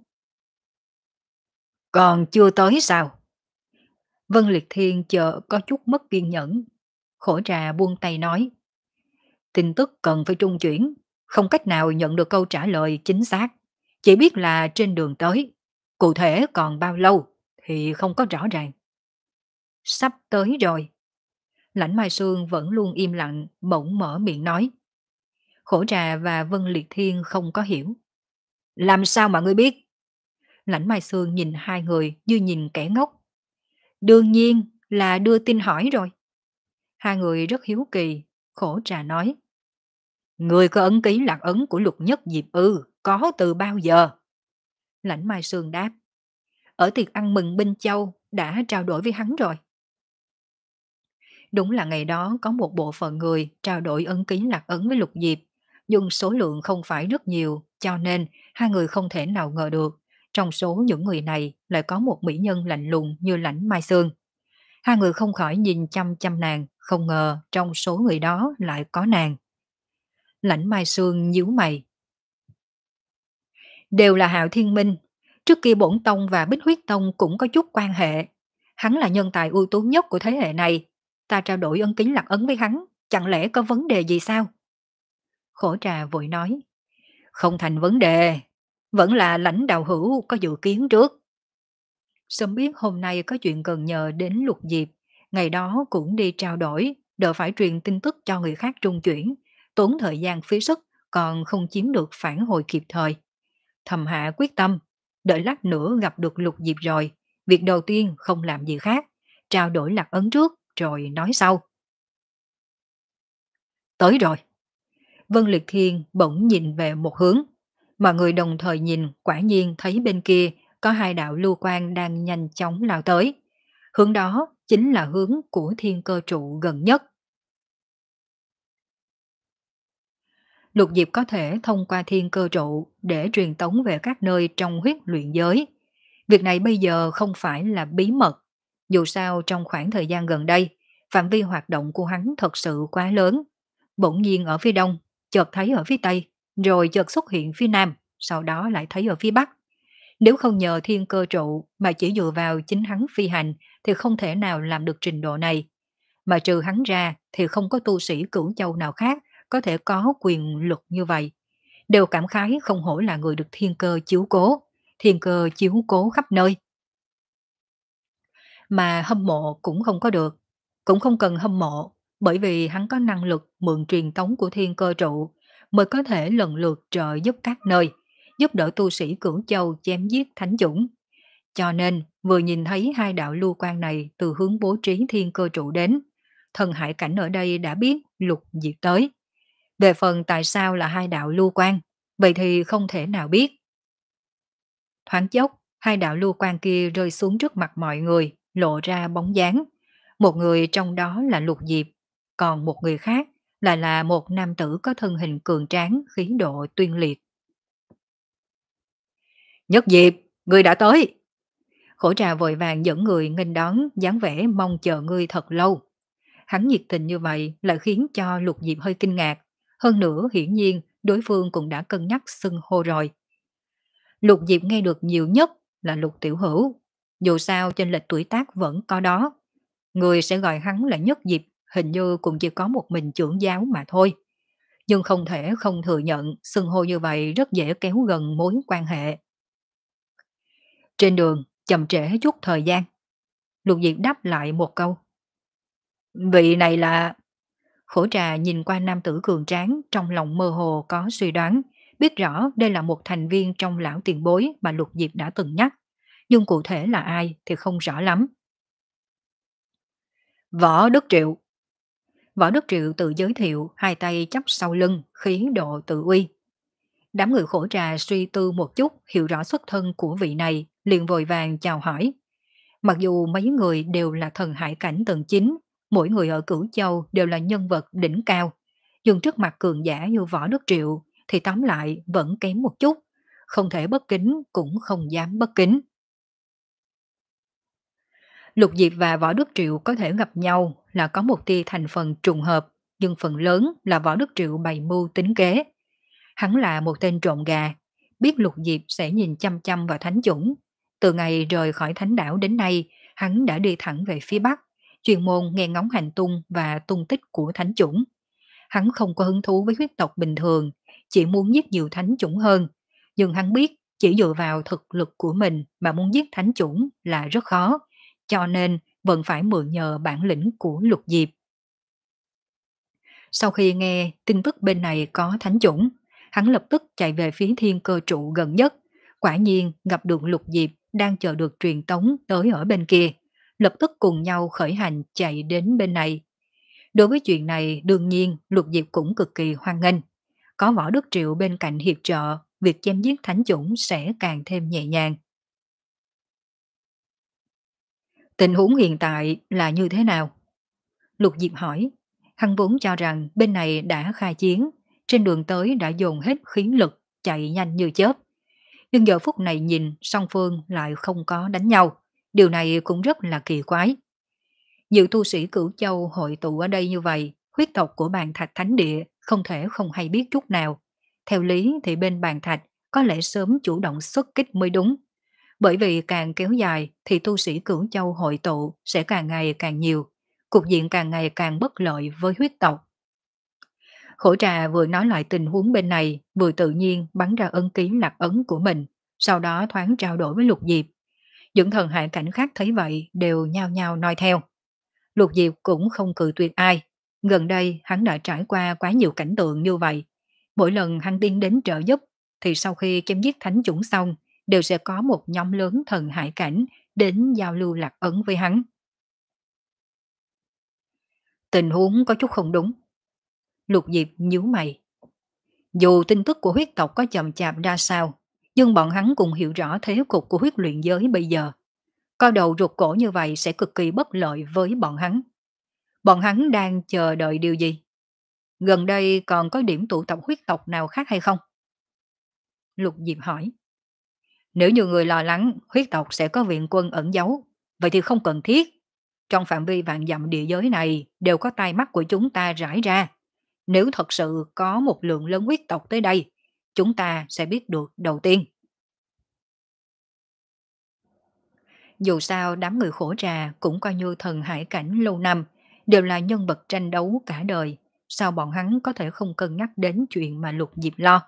Còn chưa tới sao? Vân Liệt Thiên chờ có chút mất kiên nhẫn. Khổ trà buông tay nói. Tin tức cần phải trung chuyển, không cách nào nhận được câu trả lời chính xác. Chỉ biết là trên đường tới. Cụ thể còn bao lâu thì không có rõ ràng. Sắp tới rồi. Lãnh Mai Sương vẫn luôn im lặng, bỗng mở miệng nói. Khổ trà và Vân Liệt Thiên không có hiểu. Làm sao mà ngươi biết? Lãnh Mai Sương nhìn hai người như nhìn kẻ ngốc. Đương nhiên là đưa tin hỏi rồi. Hai người rất hiếu kỳ, khổ trà nói. Người có ấn ký lạc ấn của Lục Nhất Diệp ư, có từ bao giờ? Lãnh Mai Sương đáp. Ở tiệc ăn mừng Binh Châu đã trao đổi với hắn rồi. Đúng là ngày đó có một bộ phận người trao đổi ấn ký lạc ấn với Lục Diệp, nhưng số lượng không phải rất nhiều, cho nên hai người không thể nào ngờ được. Trong số những người này lại có một mỹ nhân lạnh lùng như Lãnh Mai Sương. Hai người không khỏi nhìn chăm chăm nàng, không ngờ trong số người đó lại có nàng. Lãnh Mai Sương nhíu mày. Đều là Hạo Thiên Minh. Trước kia Bổn Tông và Bích Huyết Tông cũng có chút quan hệ. Hắn là nhân tài ưu tú nhất của thế hệ này. Ta trao đổi ân ký lạc ấn với hắn, chẳng lẽ có vấn đề gì sao? Khổ trà vội nói. Không thành vấn đề. Vẫn là Lãnh đạo hữu có dự kiến trước. Sớm biết hôm nay có chuyện cần nhờ đến Lục Diệp. Ngày đó cũng đi trao đổi, đỡ phải truyền tin tức cho người khác trung chuyển. Tốn thời gian phí sức, còn không chiếm được phản hồi kịp thời. Thầm hạ quyết tâm, đợi lát nữa gặp được Lục Diệp rồi, việc đầu tiên không làm gì khác, trao đổi lạc ấn trước rồi nói sau. Tới rồi. Vân Liệt Thiên bỗng nhìn về một hướng, mọi người đồng thời nhìn, quả nhiên thấy bên kia có hai đạo lưu quang đang nhanh chóng lao tới. Hướng đó chính là hướng của thiên cơ trụ gần nhất. Lục Diệp có thể thông qua thiên cơ trụ để truyền tống về các nơi trong huyết luyện giới. Việc này bây giờ không phải là bí mật. Dù sao trong khoảng thời gian gần đây, phạm vi hoạt động của hắn thật sự quá lớn. Bỗng nhiên ở phía đông, chợt thấy ở phía tây, rồi chợt xuất hiện phía nam, sau đó lại thấy ở phía bắc. Nếu không nhờ thiên cơ trụ mà chỉ dựa vào chính hắn phi hành thì không thể nào làm được trình độ này. Mà trừ hắn ra thì không có tu sĩ cửu châu nào khác có thể có quyền lực như vậy. Đều cảm khái không hổ là người được thiên cơ chiếu cố, thiên cơ chiếu cố khắp nơi. Mà hâm mộ cũng không có được, cũng không cần hâm mộ, bởi vì hắn có năng lực mượn truyền tống của thiên cơ trụ mới có thể lần lượt trợ giúp các nơi, giúp đỡ tu sĩ cửu châu chém giết thánh dũng. Cho nên vừa nhìn thấy hai đạo lưu quan này từ hướng bố trí thiên cơ trụ đến, thần hải cảnh ở đây đã biết Lục Diệp tới. Về phần tại sao là hai đạo lưu quan, vậy thì không thể nào biết. Thoáng chốc, hai đạo lưu quan kia rơi xuống trước mặt mọi người, lộ ra bóng dáng. Một người trong đó là Lục Diệp, còn một người khác lại là một nam tử có thân hình cường tráng, khí độ tuyên liệt. Nhất Diệp, người đã tới. Khổ trà vội vàng dẫn người nghênh đón, dáng vẻ mong chờ ngươi thật lâu. Hắn nhiệt tình như vậy lại khiến cho Lục Diệp hơi kinh ngạc. Hơn nữa hiển nhiên đối phương cũng đã cân nhắc xưng hô rồi. Lục Diệp nghe được nhiều nhất là Lục Tiểu Hữu. Dù sao chênh lệch tuổi tác vẫn có đó. Người sẽ gọi hắn là Nhất Diệp hình như cũng chỉ có một mình trưởng giáo mà thôi. Nhưng không thể không thừa nhận xưng hô như vậy rất dễ kéo gần mối quan hệ. Trên đường chậm trễ chút thời gian. Lục Diệp đáp lại một câu. Vị này là... Khổ trà nhìn qua nam tử cường tráng, trong lòng mơ hồ có suy đoán, biết rõ đây là một thành viên trong lão tiền bối mà Lục Diệp đã từng nhắc, nhưng cụ thể là ai thì không rõ lắm. Võ Đức Triệu. Võ Đức Triệu tự giới thiệu, hai tay chắp sau lưng, khí độ tự uy. Đám người khổ trà suy tư một chút, hiểu rõ xuất thân của vị này, liền vội vàng chào hỏi. Mặc dù mấy người đều là thần hải cảnh tầng chín, mỗi người ở Cửu Châu đều là nhân vật đỉnh cao, nhưng trước mặt cường giả như Võ Đức Triệu thì tóm lại vẫn kém một chút, không thể bất kính cũng không dám bất kính. Lục Diệp và Võ Đức Triệu có thể gặp nhau là có một tia thành phần trùng hợp, nhưng phần lớn là Võ Đức Triệu bày mưu tính kế. Hắn là một tên trộm gà, biết Lục Diệp sẽ nhìn chăm chăm vào thánh chủng. Từ ngày rời khỏi thánh đảo đến nay, hắn đã đi thẳng về phía Bắc, chuyên môn nghe ngóng hành tung và tung tích của thánh chủng. Hắn không có hứng thú với huyết tộc bình thường, chỉ muốn giết nhiều thánh chủng hơn. Nhưng hắn biết chỉ dựa vào thực lực của mình mà muốn giết thánh chủng là rất khó, cho nên vẫn phải mượn nhờ bản lĩnh của Lục Diệp. Sau khi nghe tin tức bên này có thánh chủng, hắn lập tức chạy về phía thiên cơ trụ gần nhất. Quả nhiên gặp được Lục Diệp đang chờ được truyền tống tới ở bên kia. Lập tức cùng nhau khởi hành chạy đến bên này. Đối với chuyện này đương nhiên Lục Diệp cũng cực kỳ hoan nghênh. Có Võ Đức Triệu bên cạnh hiệp trợ, việc chém giết thánh chủng sẽ càng thêm nhẹ nhàng. Tình huống hiện tại là như thế nào? Lục Diệp hỏi. Hắn vốn cho rằng bên này đã khai chiến, trên đường tới đã dồn hết khí lực, chạy nhanh như chớp. Nhưng giờ phút này nhìn song phương lại không có đánh nhau. Điều này cũng rất là kỳ quái. Nhiều tu sĩ Cửu Châu hội tụ ở đây như vậy, huyết tộc của bàn thạch thánh địa không thể không hay biết chút nào. Theo lý thì bên bàn thạch có lẽ sớm chủ động xuất kích mới đúng. Bởi vì càng kéo dài thì tu sĩ Cửu Châu hội tụ sẽ càng ngày càng nhiều, cục diện càng ngày càng bất lợi với huyết tộc. Khổ trà vừa nói lại tình huống bên này, vừa tự nhiên bắn ra ấn ký lạc ấn của mình, sau đó thoáng trao đổi với Lục Diệp. Những thần hải cảnh khác thấy vậy đều nhao nhao nói theo. Lục Diệp cũng không cự tuyệt ai. Gần đây hắn đã trải qua quá nhiều cảnh tượng như vậy. Mỗi lần hắn tiến đến trợ giúp thì sau khi chém giết thánh chủng xong đều sẽ có một nhóm lớn thần hải cảnh đến giao lưu lạc ấn với hắn. Tình huống có chút không đúng. Lục Diệp nhíu mày. Dù tin tức của huyết tộc có chậm chạp ra sao, nhưng bọn hắn cũng hiểu rõ thế cục của huyết luyện giới bây giờ. Coi đầu ruột cổ như vậy sẽ cực kỳ bất lợi với bọn hắn. Bọn hắn đang chờ đợi điều gì? Gần đây còn có điểm tụ tập huyết tộc nào khác hay không? Lục Diệp hỏi. Nếu như người lo lắng huyết tộc sẽ có viện quân ẩn giấu, vậy thì không cần thiết. Trong phạm vi vạn dặm địa giới này đều có tai mắt của chúng ta rải ra. Nếu thật sự có một lượng lớn huyết tộc tới đây, chúng ta sẽ biết được đầu tiên. Dù sao đám người khổ trà cũng coi như thần hải cảnh lâu năm, đều là nhân vật tranh đấu cả đời. Sao bọn hắn có thể không cân nhắc đến chuyện mà Lục Diệp lo?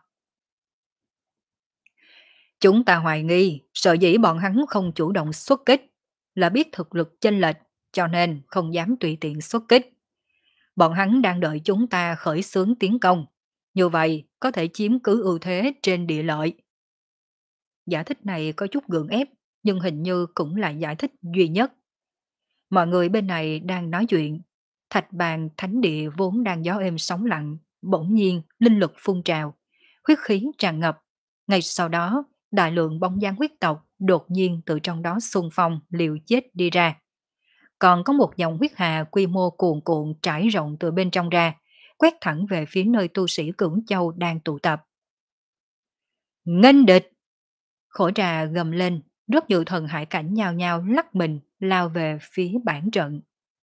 Chúng ta hoài nghi, sợ dĩ bọn hắn không chủ động xuất kích, là biết thực lực chênh lệch, cho nên không dám tùy tiện xuất kích. Bọn hắn đang đợi chúng ta khởi xướng tiến công, như vậy có thể chiếm cứ ưu thế trên địa lợi. Giải thích này có chút gượng ép, nhưng hình như cũng là giải thích duy nhất. Mọi người bên này đang nói chuyện, thạch bàn thánh địa vốn đang gió êm sóng lặng, bỗng nhiên linh lực phun trào, huyết khí tràn ngập. Ngay sau đó, đại lượng bóng dáng huyết tộc đột nhiên từ trong đó xung phong liều chết đi ra. Còn có một dòng huyết hà quy mô cuồn cuộn trải rộng từ bên trong ra, quét thẳng về phía nơi tu sĩ Cưỡng Châu đang tụ tập. Nghênh địch! Khổ trà gầm lên, rất nhiều thần hải cảnh nhao nhao lắc mình lao về phía bản trận.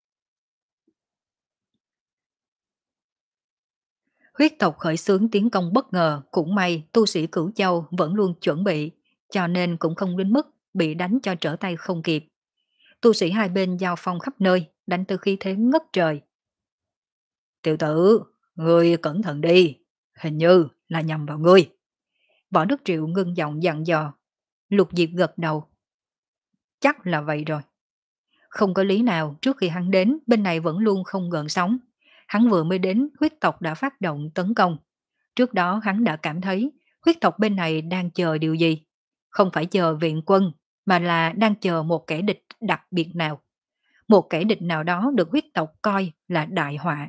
Huyết tộc khởi xướng tiến công bất ngờ, cũng may tu sĩ Cửu Châu vẫn luôn chuẩn bị, cho nên cũng không đến mức bị đánh cho trở tay không kịp. Tu sĩ hai bên giao phong khắp nơi, đánh từ khí thế ngất trời. Tiểu tử, ngươi cẩn thận đi, hình như là nhầm vào ngươi. Võ Đức Triệu ngưng giọng dặn dò. Lục Diệp gật đầu. Chắc là vậy rồi. Không có lý nào trước khi hắn đến bên này vẫn luôn không gợn sóng. Hắn vừa mới đến huyết tộc đã phát động tấn công. Trước đó hắn đã cảm thấy huyết tộc bên này đang chờ điều gì. Không phải chờ viện quân mà là đang chờ một kẻ địch đặc biệt nào. Một kẻ địch nào đó được huyết tộc coi là đại họa.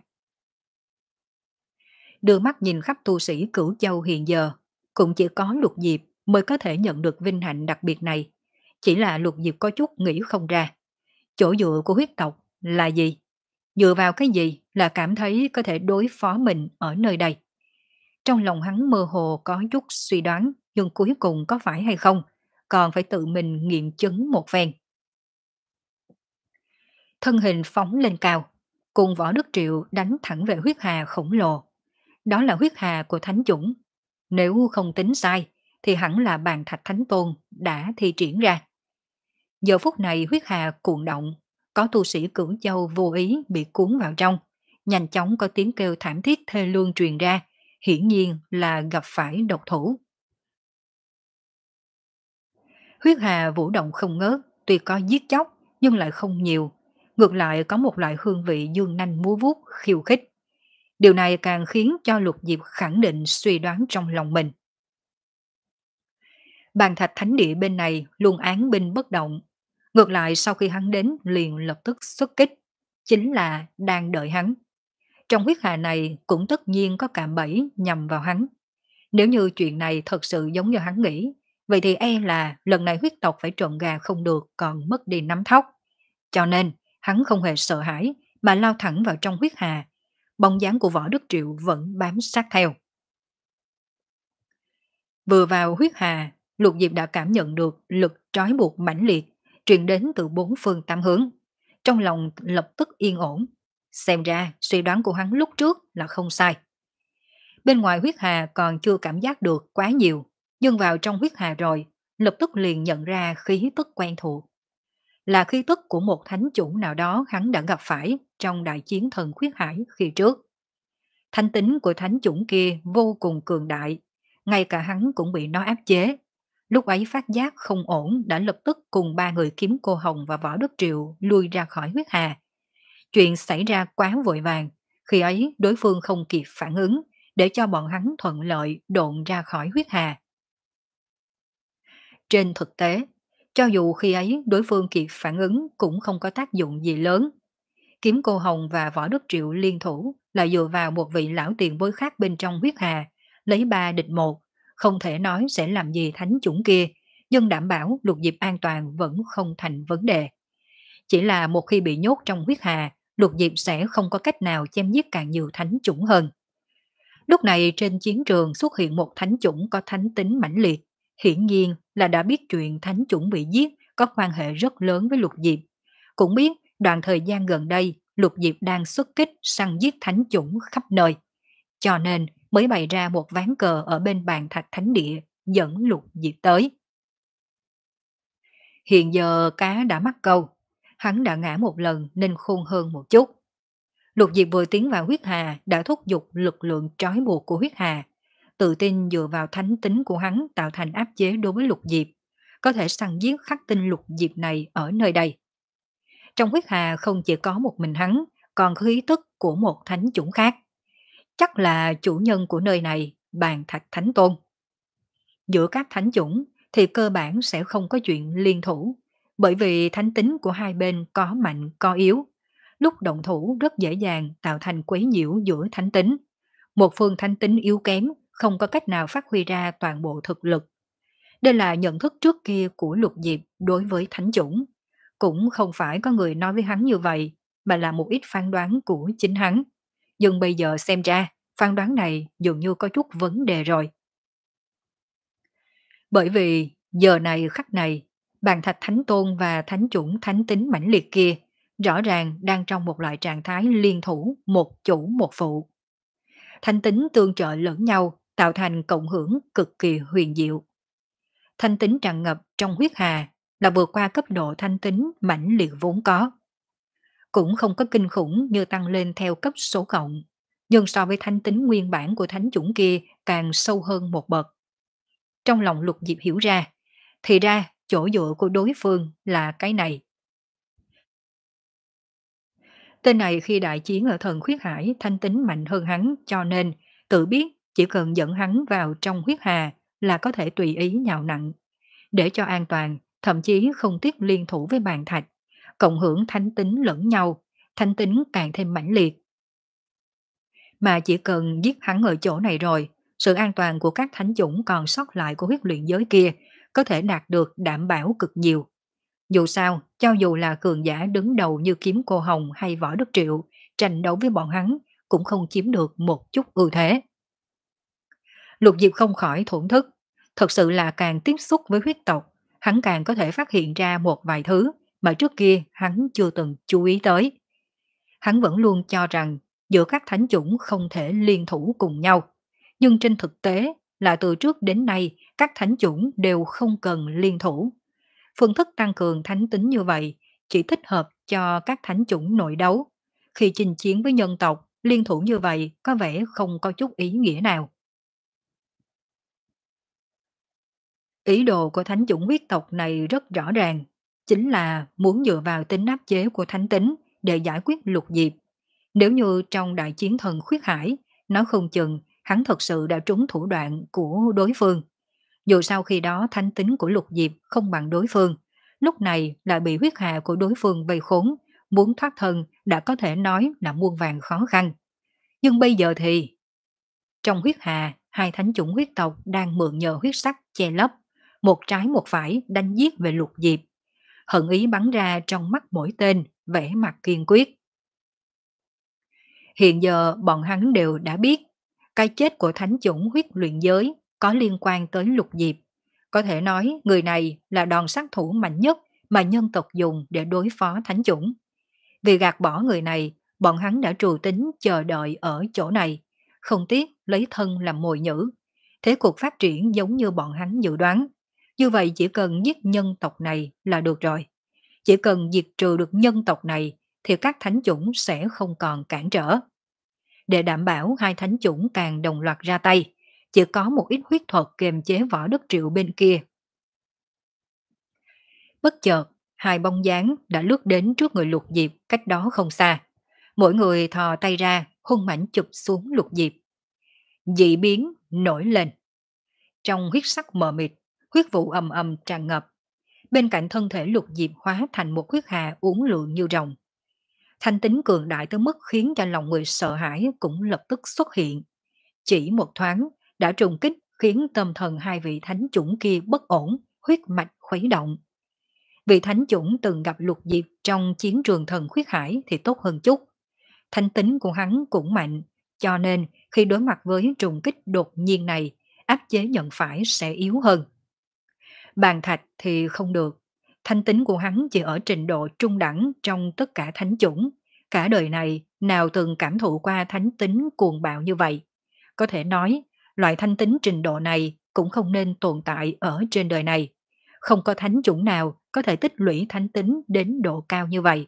Đưa mắt nhìn khắp tu sĩ Cửu Châu hiện giờ, cũng chỉ có Lục Diệp mới có thể nhận được vinh hạnh đặc biệt này. Chỉ là Lục Diệp có chút nghĩ không ra. Chỗ dựa của huyết tộc là gì? Dựa vào cái gì là cảm thấy có thể đối phó mình ở nơi đây? Trong lòng hắn mơ hồ có chút suy đoán, nhưng cuối cùng có phải hay không, còn phải tự mình nghiệm chứng một phen. Thân hình phóng lên cao, cùng Võ Đức Triệu đánh thẳng về huyết hà khổng lồ. Đó là huyết hà của thánh chủng. Nếu không tính sai, thì hẳn là bàn thạch thánh tôn đã thi triển ra. Giờ phút này huyết hà cuộn động, có tu sĩ Cửu Châu vô ý bị cuốn vào trong. Nhanh chóng có tiếng kêu thảm thiết thê lương truyền ra, hiển nhiên là gặp phải độc thủ. Huyết hà vũ động không ngớt, tuy có giết chóc nhưng lại không nhiều. Ngược lại có một loại hương vị dương nanh múa vuốt khiêu khích. Điều này càng khiến cho Lục Diệp khẳng định suy đoán trong lòng mình. Bàn thạch thánh địa bên này luôn án binh bất động. Ngược lại sau khi hắn đến liền lập tức xuất kích. Chính là đang đợi hắn. Trong huyết hà này cũng tất nhiên có cạm bẫy nhằm vào hắn. Nếu như chuyện này thật sự giống như hắn nghĩ, vậy thì e là lần này huyết tộc phải trộn gà không được còn mất đi nắm thóc. Cho nên hắn không hề sợ hãi mà lao thẳng vào trong huyết hà. Bóng dáng của Võ Đức Triệu vẫn bám sát theo. Vừa vào huyết hà, Lục Diệp đã cảm nhận được lực trói buộc mãnh liệt, truyền đến từ bốn phương tám hướng. Trong lòng lập tức yên ổn. Xem ra suy đoán của hắn lúc trước là không sai. Bên ngoài huyết hà còn chưa cảm giác được quá nhiều, nhưng vào trong huyết hà rồi, lập tức liền nhận ra khí tức quen thuộc. Là khí tức của một thánh chủ nào đó hắn đã gặp phải trong đại chiến thần khuyết hải khi trước. Thánh tính của thánh chủng kia vô cùng cường đại, ngay cả hắn cũng bị nó áp chế. Lúc ấy phát giác không ổn đã lập tức cùng ba người kiếm cô Hồng và Võ Đức Triệu lui ra khỏi huyết hà. Chuyện xảy ra quá vội vàng, khi ấy đối phương không kịp phản ứng để cho bọn hắn thuận lợi độn ra khỏi huyết hà. Trên thực tế, cho dù khi ấy đối phương kịp phản ứng cũng không có tác dụng gì lớn. Kiếm cô Hồng và Võ Đức Triệu liên thủ là dựa vào một vị lão tiền bối khác bên trong huyết hà, lấy ba địch một, không thể nói sẽ làm gì thánh chủng kia, nhưng đảm bảo Lục Diệp an toàn vẫn không thành vấn đề. Chỉ là một khi bị nhốt trong huyết hà, Lục Diệp sẽ không có cách nào chém giết càng nhiều thánh chủng hơn. Lúc này trên chiến trường xuất hiện một thánh chủng có thánh tính mãnh liệt, hiển nhiên là đã biết chuyện thánh chủng bị giết có quan hệ rất lớn với Lục Diệp. Cũng biết đoạn thời gian gần đây Lục Diệp đang xuất kích săn giết thánh chủng khắp nơi. Cho nên mới bày ra một ván cờ ở bên bàn thạch thánh địa dẫn Lục Diệp tới. Hiện giờ cá đã mắc câu, hắn đã ngã một lần nên khôn hơn một chút. Lục Diệp vừa tiến vào huyết hà đã thúc giục lực lượng trói buộc của huyết hà, tự tin dựa vào thánh tính của hắn tạo thành áp chế đối với Lục Diệp, có thể săn giết khắc tinh Lục Diệp này ở nơi đây. Trong huyết hà không chỉ có một mình hắn, còn khí tức của một thánh chủng khác. Chắc là chủ nhân của nơi này, Bàn Thạch Thánh Tôn. Giữa các thánh chủng thì cơ bản sẽ không có chuyện liên thủ, bởi vì thánh tính của hai bên có mạnh có yếu. Lúc động thủ rất dễ dàng tạo thành quấy nhiễu giữa thánh tính. Một phương thánh tính yếu kém không có cách nào phát huy ra toàn bộ thực lực. Đây là nhận thức trước kia của Lục Diệp đối với thánh chủng. Cũng không phải có người nói với hắn như vậy, mà là một ít phán đoán của chính hắn. Nhưng bây giờ xem ra, phán đoán này dường như có chút vấn đề rồi. Bởi vì giờ này khắc này, bàn thạch thánh tôn và thánh chủng thánh tính mãnh liệt kia rõ ràng đang trong một loại trạng thái liên thủ một chủ một phụ. Thánh tính tương trợ lẫn nhau tạo thành cộng hưởng cực kỳ huyền diệu. Thanh tính tràn ngập trong huyết hà là vượt qua cấp độ thanh tính mãnh liệt vốn có. Cũng không có kinh khủng như tăng lên theo cấp số cộng, nhưng so với thanh tính nguyên bản của thánh chủng kia càng sâu hơn một bậc. Trong lòng Lục Diệp hiểu ra, thì ra chỗ dựa của đối phương là cái này. Tên này khi đại chiến ở thần khuyết hải thanh tính mạnh hơn hắn, cho nên tự biết chỉ cần dẫn hắn vào trong huyết hà là có thể tùy ý nhào nặng. Để cho an toàn, thậm chí không tiếc liên thủ với bàn thạch, cộng hưởng thánh tính lẫn nhau, thánh tính càng thêm mãnh liệt. Mà chỉ cần giết hắn ở chỗ này rồi, sự an toàn của các thánh chủng còn sót lại của huyết luyện giới kia có thể đạt được đảm bảo cực nhiều. Dù sao, cho dù là cường giả đứng đầu như Kiếm Cô Hồng hay Võ Đức Triệu, tranh đấu với bọn hắn cũng không chiếm được một chút ưu thế. Lục Diệp không khỏi thổn thức, Thật sự là càng tiếp xúc với huyết tộc, hắn càng có thể phát hiện ra một vài thứ mà trước kia hắn chưa từng chú ý tới. Hắn vẫn luôn cho rằng giữa các thánh chủng không thể liên thủ cùng nhau. Nhưng trên thực tế là từ trước đến nay các thánh chủng đều không cần liên thủ. Phương thức tăng cường thánh tính như vậy chỉ thích hợp cho các thánh chủng nội đấu. Khi chinh chiến với nhân tộc, liên thủ như vậy có vẻ không có chút ý nghĩa nào. Ý đồ của thánh chủng huyết tộc này rất rõ ràng, chính là muốn dựa vào tính áp chế của thánh tính để giải quyết lục diệp. Nếu như trong đại chiến thần khuyết hải, nó không chừng hắn thật sự đã trúng thủ đoạn của đối phương. Dù sau khi đó thánh tính của lục diệp không bằng đối phương, lúc này lại bị huyết hà của đối phương vây khốn, muốn thoát thân đã có thể nói là muôn vàng khó khăn. Nhưng bây giờ thì, trong huyết hà, hai thánh chủng huyết tộc đang mượn nhờ huyết sắc che lấp, một trái một phải đánh giết về lục diệp. Hận ý bắn ra trong mắt mỗi tên, vẻ mặt kiên quyết. Hiện giờ bọn hắn đều đã biết, cái chết của thánh chủng huyết luyện giới có liên quan tới lục diệp. Có thể nói người này là đòn sát thủ mạnh nhất mà nhân tộc dùng để đối phó thánh chủng. Vì gạt bỏ người này, bọn hắn đã trù tính chờ đợi ở chỗ này, không tiếc lấy thân làm mồi nhữ. Thế cuộc phát triển giống như bọn hắn dự đoán. Như vậy chỉ cần giết nhân tộc này là được rồi. Chỉ cần diệt trừ được nhân tộc này thì các thánh chủng sẽ không còn cản trở. Để đảm bảo hai thánh chủng càng đồng loạt ra tay, chỉ có một ít huyết thuật kiềm chế võ đất triệu bên kia. Bất chợt, hai bóng dáng đã lướt đến trước người lục diệp cách đó không xa. Mỗi người thò tay ra, hung mãnh chụp xuống lục diệp. Dị biến nổi lên. Trong huyết sắc mờ mịt, huyết vụ ầm ầm tràn ngập. Bên cạnh thân thể lục diệp hóa thành một huyết hà uốn lượn như rồng. Thanh tính cường đại tới mức khiến cho lòng người sợ hãi cũng lập tức xuất hiện. Chỉ một thoáng đã trùng kích khiến tâm thần hai vị thánh chủng kia bất ổn, huyết mạch khuấy động. Vị thánh chủng từng gặp lục diệp trong chiến trường thần khuyết hải thì tốt hơn chút. Thanh tính của hắn cũng mạnh, cho nên khi đối mặt với trùng kích đột nhiên này, áp chế nhận phải sẽ yếu hơn. Bàn thạch thì không được. Thanh tính của hắn chỉ ở trình độ trung đẳng trong tất cả thánh chủng. Cả đời này nào từng cảm thụ qua thánh tính cuồng bạo như vậy. Có thể nói, loại thanh tính trình độ này cũng không nên tồn tại ở trên đời này. Không có thánh chủng nào có thể tích lũy thánh tính đến độ cao như vậy.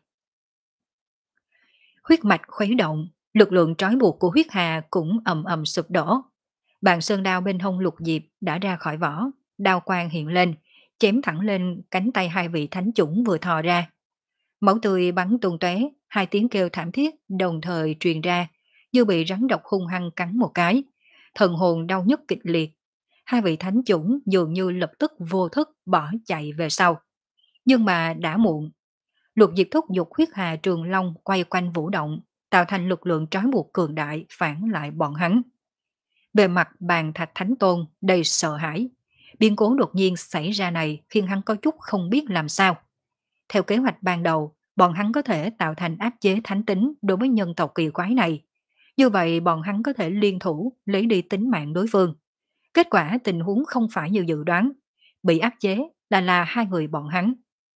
Huyết mạch khuấy động, lực lượng trói buộc của huyết hà cũng ầm ầm sụp đổ. Bàn sơn đao bên hông lục diệp đã ra khỏi vỏ, đao quang hiện lên, chém thẳng lên cánh tay hai vị thánh chủng vừa thò ra. Máu tươi bắn tung tóe, hai tiếng kêu thảm thiết đồng thời truyền ra, như bị rắn độc hung hăng cắn một cái. Thần hồn đau nhức kịch liệt. Hai vị thánh chủng dường như lập tức vô thức bỏ chạy về sau. Nhưng mà đã muộn. Lục diệp thúc giục huyết hà trường long quay quanh vũ động, tạo thành lực lượng trói buộc cường đại phản lại bọn hắn. Bề mặt bàn thạch thánh tôn đầy sợ hãi. Biến cố đột nhiên xảy ra này khiến hắn có chút không biết làm sao. Theo kế hoạch ban đầu, bọn hắn có thể tạo thành áp chế thánh tính đối với nhân tộc kỳ quái này. Như vậy bọn hắn có thể liên thủ lấy đi tính mạng đối phương. Kết quả tình huống không phải như dự đoán. Bị áp chế là là hai người bọn hắn.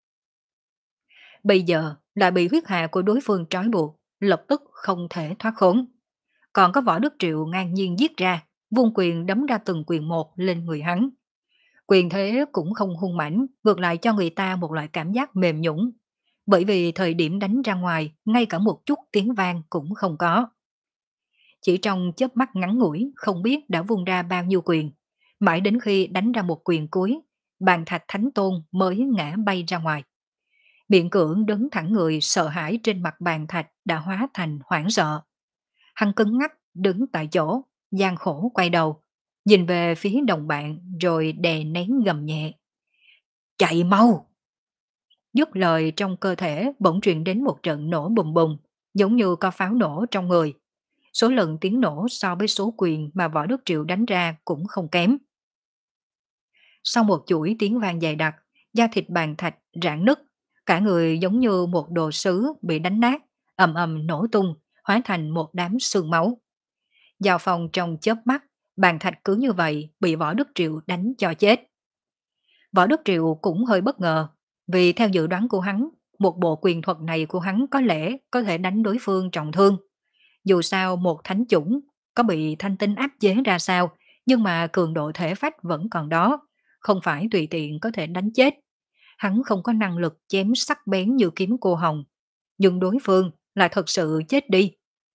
Bây giờ lại bị huyết hà của đối phương trói buộc, lập tức không thể thoát khốn. Còn có Võ Đức Triệu ngang nhiên giết ra, vung quyền đấm ra từng quyền một lên người hắn. Quyền thế cũng không hung mãnh, ngược lại cho người ta một loại cảm giác mềm nhũn. Bởi vì thời điểm đánh ra ngoài, ngay cả một chút tiếng vang cũng không có. Chỉ trong chớp mắt ngắn ngủi, không biết đã vung ra bao nhiêu quyền. Mãi đến khi đánh ra một quyền cuối, bàn thạch thánh tôn mới ngã bay ra ngoài. Biện cưỡng đứng thẳng người sợ hãi trên mặt bàn thạch đã hóa thành hoảng sợ. Hắn cứng ngắc đứng tại chỗ, gian khổ quay đầu, nhìn về phía đồng bạn rồi đè nén gầm nhẹ. Chạy mau! Dứt lời trong cơ thể bỗng truyền đến một trận nổ bùng bùng, giống như có pháo nổ trong người. Số lần tiếng nổ so với số quyền mà Võ Đức Triệu đánh ra cũng không kém. Sau một chuỗi tiếng vang dày đặc, da thịt bàn thạch rạn nứt, cả người giống như một đồ sứ bị đánh nát, ầm ầm nổ tung, hóa thành một đám sương máu. Giao phòng trong chớp mắt, Bàn thạch cứ như vậy bị Võ Đức Triệu đánh cho chết. Võ Đức Triệu cũng hơi bất ngờ, vì theo dự đoán của hắn, một bộ quyền thuật này của hắn có lẽ có thể đánh đối phương trọng thương. Dù sao một thánh chủng có bị thanh tinh áp chế ra sao, nhưng mà cường độ thể phách vẫn còn đó, không phải tùy tiện có thể đánh chết. Hắn không có năng lực chém sắc bén như kiếm cô hồng, nhưng đối phương là thật sự chết đi.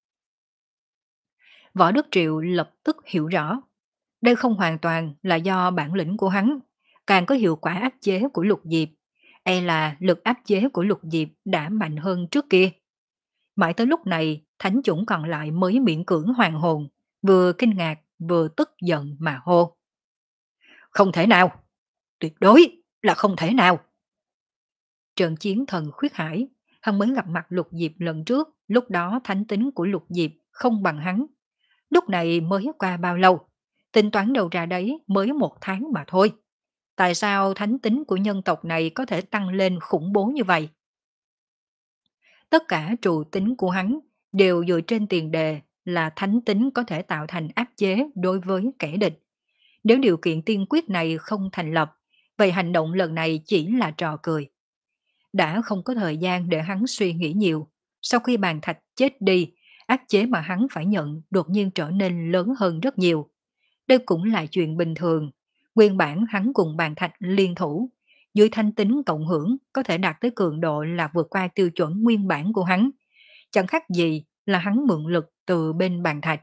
Võ Đức Triệu lập tức hiểu rõ, đây không hoàn toàn là do bản lĩnh của hắn, càng có hiệu quả áp chế của Lục Diệp, e là lực áp chế của Lục Diệp đã mạnh hơn trước kia. Mãi tới lúc này, thánh chủng còn lại mới miễn cưỡng hoàn hồn, vừa kinh ngạc vừa tức giận mà hô. Không thể nào! Tuyệt đối là không thể nào! Trận chiến thần khuyết hải, hắn mới gặp mặt Lục Diệp lần trước, lúc đó thánh tính của Lục Diệp không bằng hắn. Lúc này mới qua bao lâu? Tính toán đầu ra đấy mới một tháng mà thôi. Tại sao thánh tính của nhân tộc này có thể tăng lên khủng bố như vậy? Tất cả trụ tính của hắn đều dựa trên tiền đề là thánh tính có thể tạo thành áp chế đối với kẻ địch. Nếu điều kiện tiên quyết này không thành lập, vậy hành động lần này chỉ là trò cười. Đã không có thời gian để hắn suy nghĩ nhiều. Sau khi bàn thạch chết đi, áp chế mà hắn phải nhận đột nhiên trở nên lớn hơn rất nhiều. Đây cũng là chuyện bình thường. Nguyên bản hắn cùng bàn thạch liên thủ, dưới thanh tính cộng hưởng có thể đạt tới cường độ là vượt qua tiêu chuẩn nguyên bản của hắn. Chẳng khác gì là hắn mượn lực từ bên bàn thạch.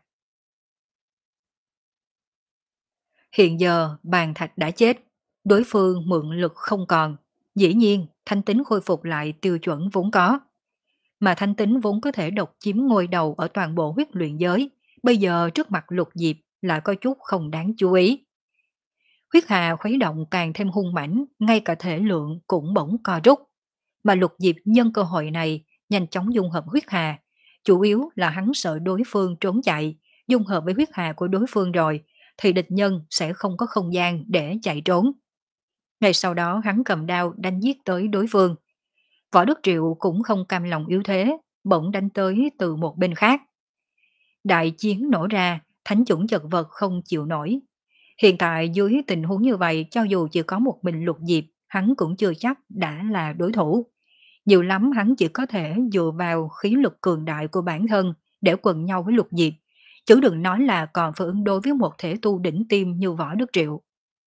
Hiện giờ bàn thạch đã chết, đối phương mượn lực không còn. Dĩ nhiên, thanh tính khôi phục lại tiêu chuẩn vốn có. Mà thanh tính vốn có thể độc chiếm ngôi đầu ở toàn bộ huyết luyện giới, bây giờ trước mặt Lục Diệp lại có chút không đáng chú ý. Huyết hà khuấy động càng thêm hung mãnh, ngay cả thể lượng cũng bỗng co rút. Mà Lục Diệp nhân cơ hội này nhanh chóng dung hợp huyết hà, chủ yếu là hắn sợ đối phương trốn chạy, dung hợp với huyết hà của đối phương rồi, thì địch nhân sẽ không có không gian để chạy trốn. Ngay sau đó hắn cầm đao đánh giết tới đối phương. Võ Đức Triệu cũng không cam lòng yếu thế, bỗng đánh tới từ một bên khác. Đại chiến nổ ra, thánh chủng chật vật không chịu nổi. Hiện tại dưới tình huống như vậy, cho dù chỉ có một mình Lục Diệp, hắn cũng chưa chắc đã là đối thủ. Nhiều lắm hắn chỉ có thể dựa vào khí lực cường đại của bản thân để quần nhau với Lục Diệp, chứ đừng nói là còn phải ứng đối với một thể tu đỉnh tim như Võ Đức Triệu.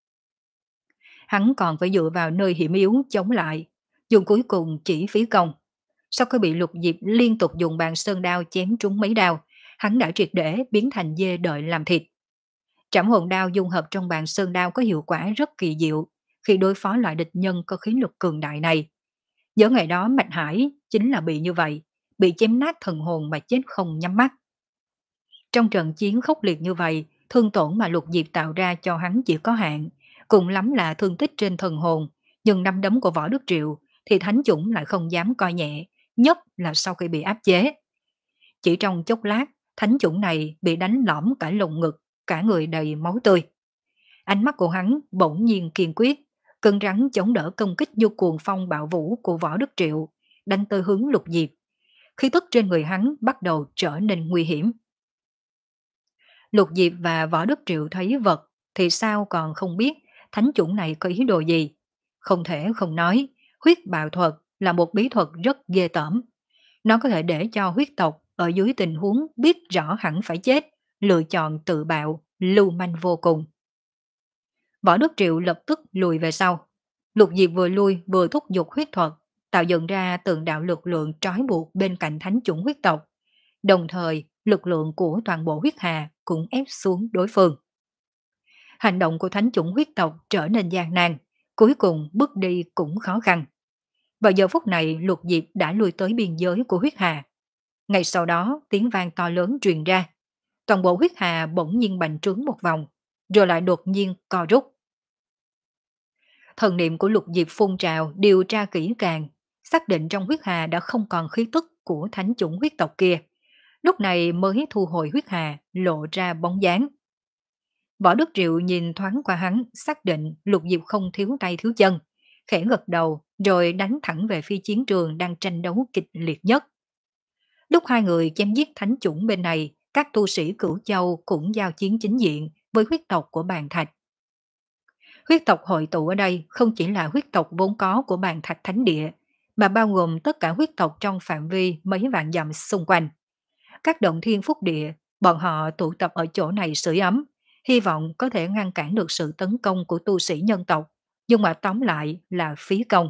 Hắn còn phải dựa vào nơi hiểm yếu chống lại, dùng cuối cùng chỉ phí công. Sau khi bị Lục Diệp liên tục dùng bàn sơn đao chém trúng mấy đao, hắn đã triệt để biến thành dê đợi làm thịt. Trảm hồn đao dung hợp trong bàn sơn đao có hiệu quả rất kỳ diệu khi đối phó loại địch nhân có khí lực cường đại này. Nhớ ngày đó Mạch Hải chính là bị như vậy, bị chém nát thần hồn mà chết không nhắm mắt. Trong trận chiến khốc liệt như vậy, thương tổn mà Lục Diệp tạo ra cho hắn chỉ có hạn, cùng lắm là thương tích trên thần hồn, nhưng năm đấm của Võ Đức Triệu thì thánh chủng lại không dám coi nhẹ, nhất là sau khi bị áp chế. Chỉ trong chốc lát, thánh chủng này bị đánh lõm cả lồng ngực, cả người đầy máu tươi. Ánh mắt của hắn bỗng nhiên kiên quyết, cứng rắn chống đỡ công kích vô cuồng phong bạo vũ của Võ Đức Triệu, đánh tới hướng Lục Diệp. Khí tức trên người hắn bắt đầu trở nên nguy hiểm. Lục Diệp và Võ Đức Triệu thấy vật thì sao còn không biết thánh chủng này có ý đồ gì. Không thể không nói, huyết bạo thuật là một bí thuật rất ghê tởm. Nó có thể để cho huyết tộc ở dưới tình huống biết rõ hẳn phải chết, lựa chọn tự bạo, lưu manh vô cùng. Võ Đức Triệu lập tức lùi về sau. Lục Diệp vừa lui vừa thúc giục huyết thuật, tạo dựng ra từng đạo lực lượng trói buộc bên cạnh thánh chủng huyết tộc. Đồng thời, lực lượng của toàn bộ huyết hà cũng ép xuống đối phương. Hành động của thánh chủng huyết tộc trở nên gian nan, cuối cùng bước đi cũng khó khăn. Vào giờ phút này, Lục Diệp đã lui tới biên giới của huyết hà. Ngay sau đó, tiếng vang to lớn truyền ra. Toàn bộ huyết hà bỗng nhiên bành trướng một vòng, rồi lại đột nhiên co rút. Thần niệm của Lục Diệp phun trào điều tra kỹ càng, xác định trong huyết hà đã không còn khí tức của thánh chủng huyết tộc kia. Lúc này mới thu hồi huyết hà, lộ ra bóng dáng. Võ Đức Triệu nhìn thoáng qua hắn, xác định Lục Diệp không thiếu tay thiếu chân, khẽ gật đầu rồi đánh thẳng về phía chiến trường đang tranh đấu kịch liệt nhất. Lúc hai người chém giết thánh chủng bên này, các tu sĩ Cửu Châu cũng giao chiến chính diện, với huyết tộc của bàn thạch. Huyết tộc hội tụ ở đây không chỉ là huyết tộc vốn có của bàn thạch thánh địa, mà bao gồm tất cả huyết tộc trong phạm vi mấy vạn dặm xung quanh. Các động thiên phúc địa, bọn họ tụ tập ở chỗ này sưởi ấm, hy vọng có thể ngăn cản được sự tấn công của tu sĩ nhân tộc, nhưng mà tóm lại là phí công.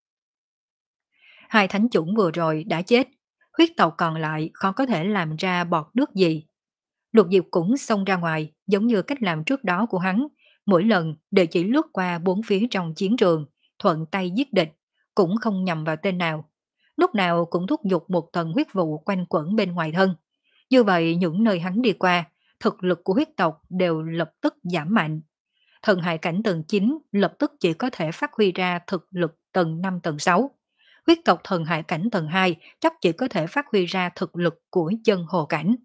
Hai thánh chủng vừa rồi đã chết, huyết tộc còn lại khó có thể làm ra bọt nước gì. Lục Diệp cũng xông ra ngoài, giống như cách làm trước đó của hắn, mỗi lần đều chỉ lướt qua bốn phía trong chiến trường, thuận tay giết địch, cũng không nhầm vào tên nào. Lúc nào cũng thúc giục một tầng huyết vụ quanh quẩn bên ngoài thân. Như vậy những nơi hắn đi qua, thực lực của huyết tộc đều lập tức giảm mạnh. Thần hải cảnh tầng chín lập tức chỉ có thể phát huy ra thực lực tầng năm tầng sáu. Huyết tộc thần hải cảnh tầng hai chắc chỉ có thể phát huy ra thực lực của chân hồ cảnh.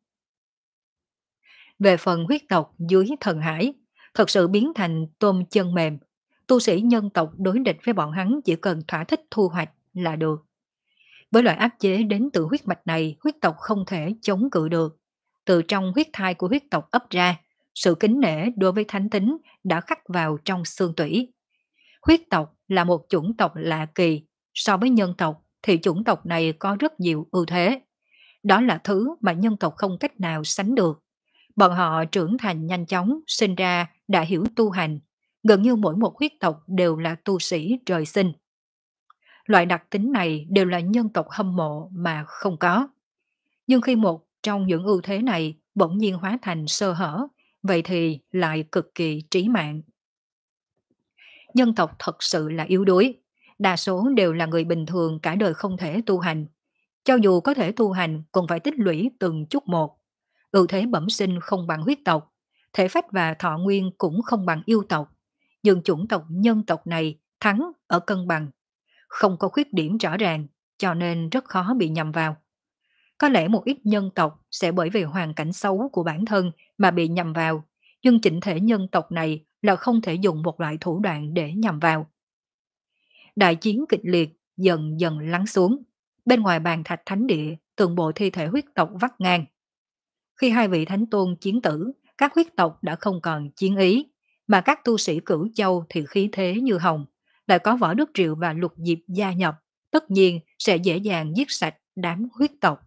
Về phần huyết tộc dưới thần hải, thật sự biến thành tôm chân mềm. Tu sĩ nhân tộc đối địch với bọn hắn chỉ cần thỏa thích thu hoạch là được. Với loại áp chế đến từ huyết mạch này, huyết tộc không thể chống cự được. Từ trong huyết thai của huyết tộc ấp ra, sự kính nể đối với thánh tính đã khắc vào trong xương tủy. Huyết tộc là một chủng tộc lạ kỳ, so với nhân tộc thì chủng tộc này có rất nhiều ưu thế. Đó là thứ mà nhân tộc không cách nào sánh được. Bọn họ trưởng thành nhanh chóng, sinh ra đã hiểu tu hành, gần như mỗi một huyết tộc đều là tu sĩ trời sinh. Loại đặc tính này đều là nhân tộc hâm mộ mà không có. Nhưng khi một trong những ưu thế này bỗng nhiên hóa thành sơ hở, vậy thì lại cực kỳ trí mạng. Nhân tộc thật sự là yếu đuối, đa số đều là người bình thường cả đời không thể tu hành. Cho dù có thể tu hành cũng phải tích lũy từng chút một. Ưu thế bẩm sinh không bằng huyết tộc, thể phách và thọ nguyên cũng không bằng yêu tộc. Nhưng chủng tộc nhân tộc này thắng ở cân bằng, không có khuyết điểm rõ ràng, cho nên rất khó bị nhầm vào. Có lẽ một ít nhân tộc sẽ bởi vì hoàn cảnh xấu của bản thân mà bị nhầm vào, nhưng chỉnh thể nhân tộc này là không thể dùng một loại thủ đoạn để nhầm vào. Đại chiến kịch liệt dần dần lắng xuống. Bên ngoài bàn thạch thánh địa, từng bộ thi thể huyết tộc vắt ngang. Khi hai vị thánh tôn chiến tử, các huyết tộc đã không còn chiến ý, mà các tu sĩ Cửu Châu thì khí thế như hồng, lại có Võ Đức Triệu và Lục Diệp gia nhập, tất nhiên sẽ dễ dàng giết sạch đám huyết tộc.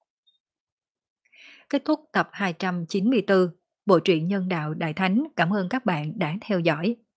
Kết thúc tập hai trăm chín mươi tư, bộ truyện Nhân đạo Đại Thánh. Cảm ơn các bạn đã theo dõi.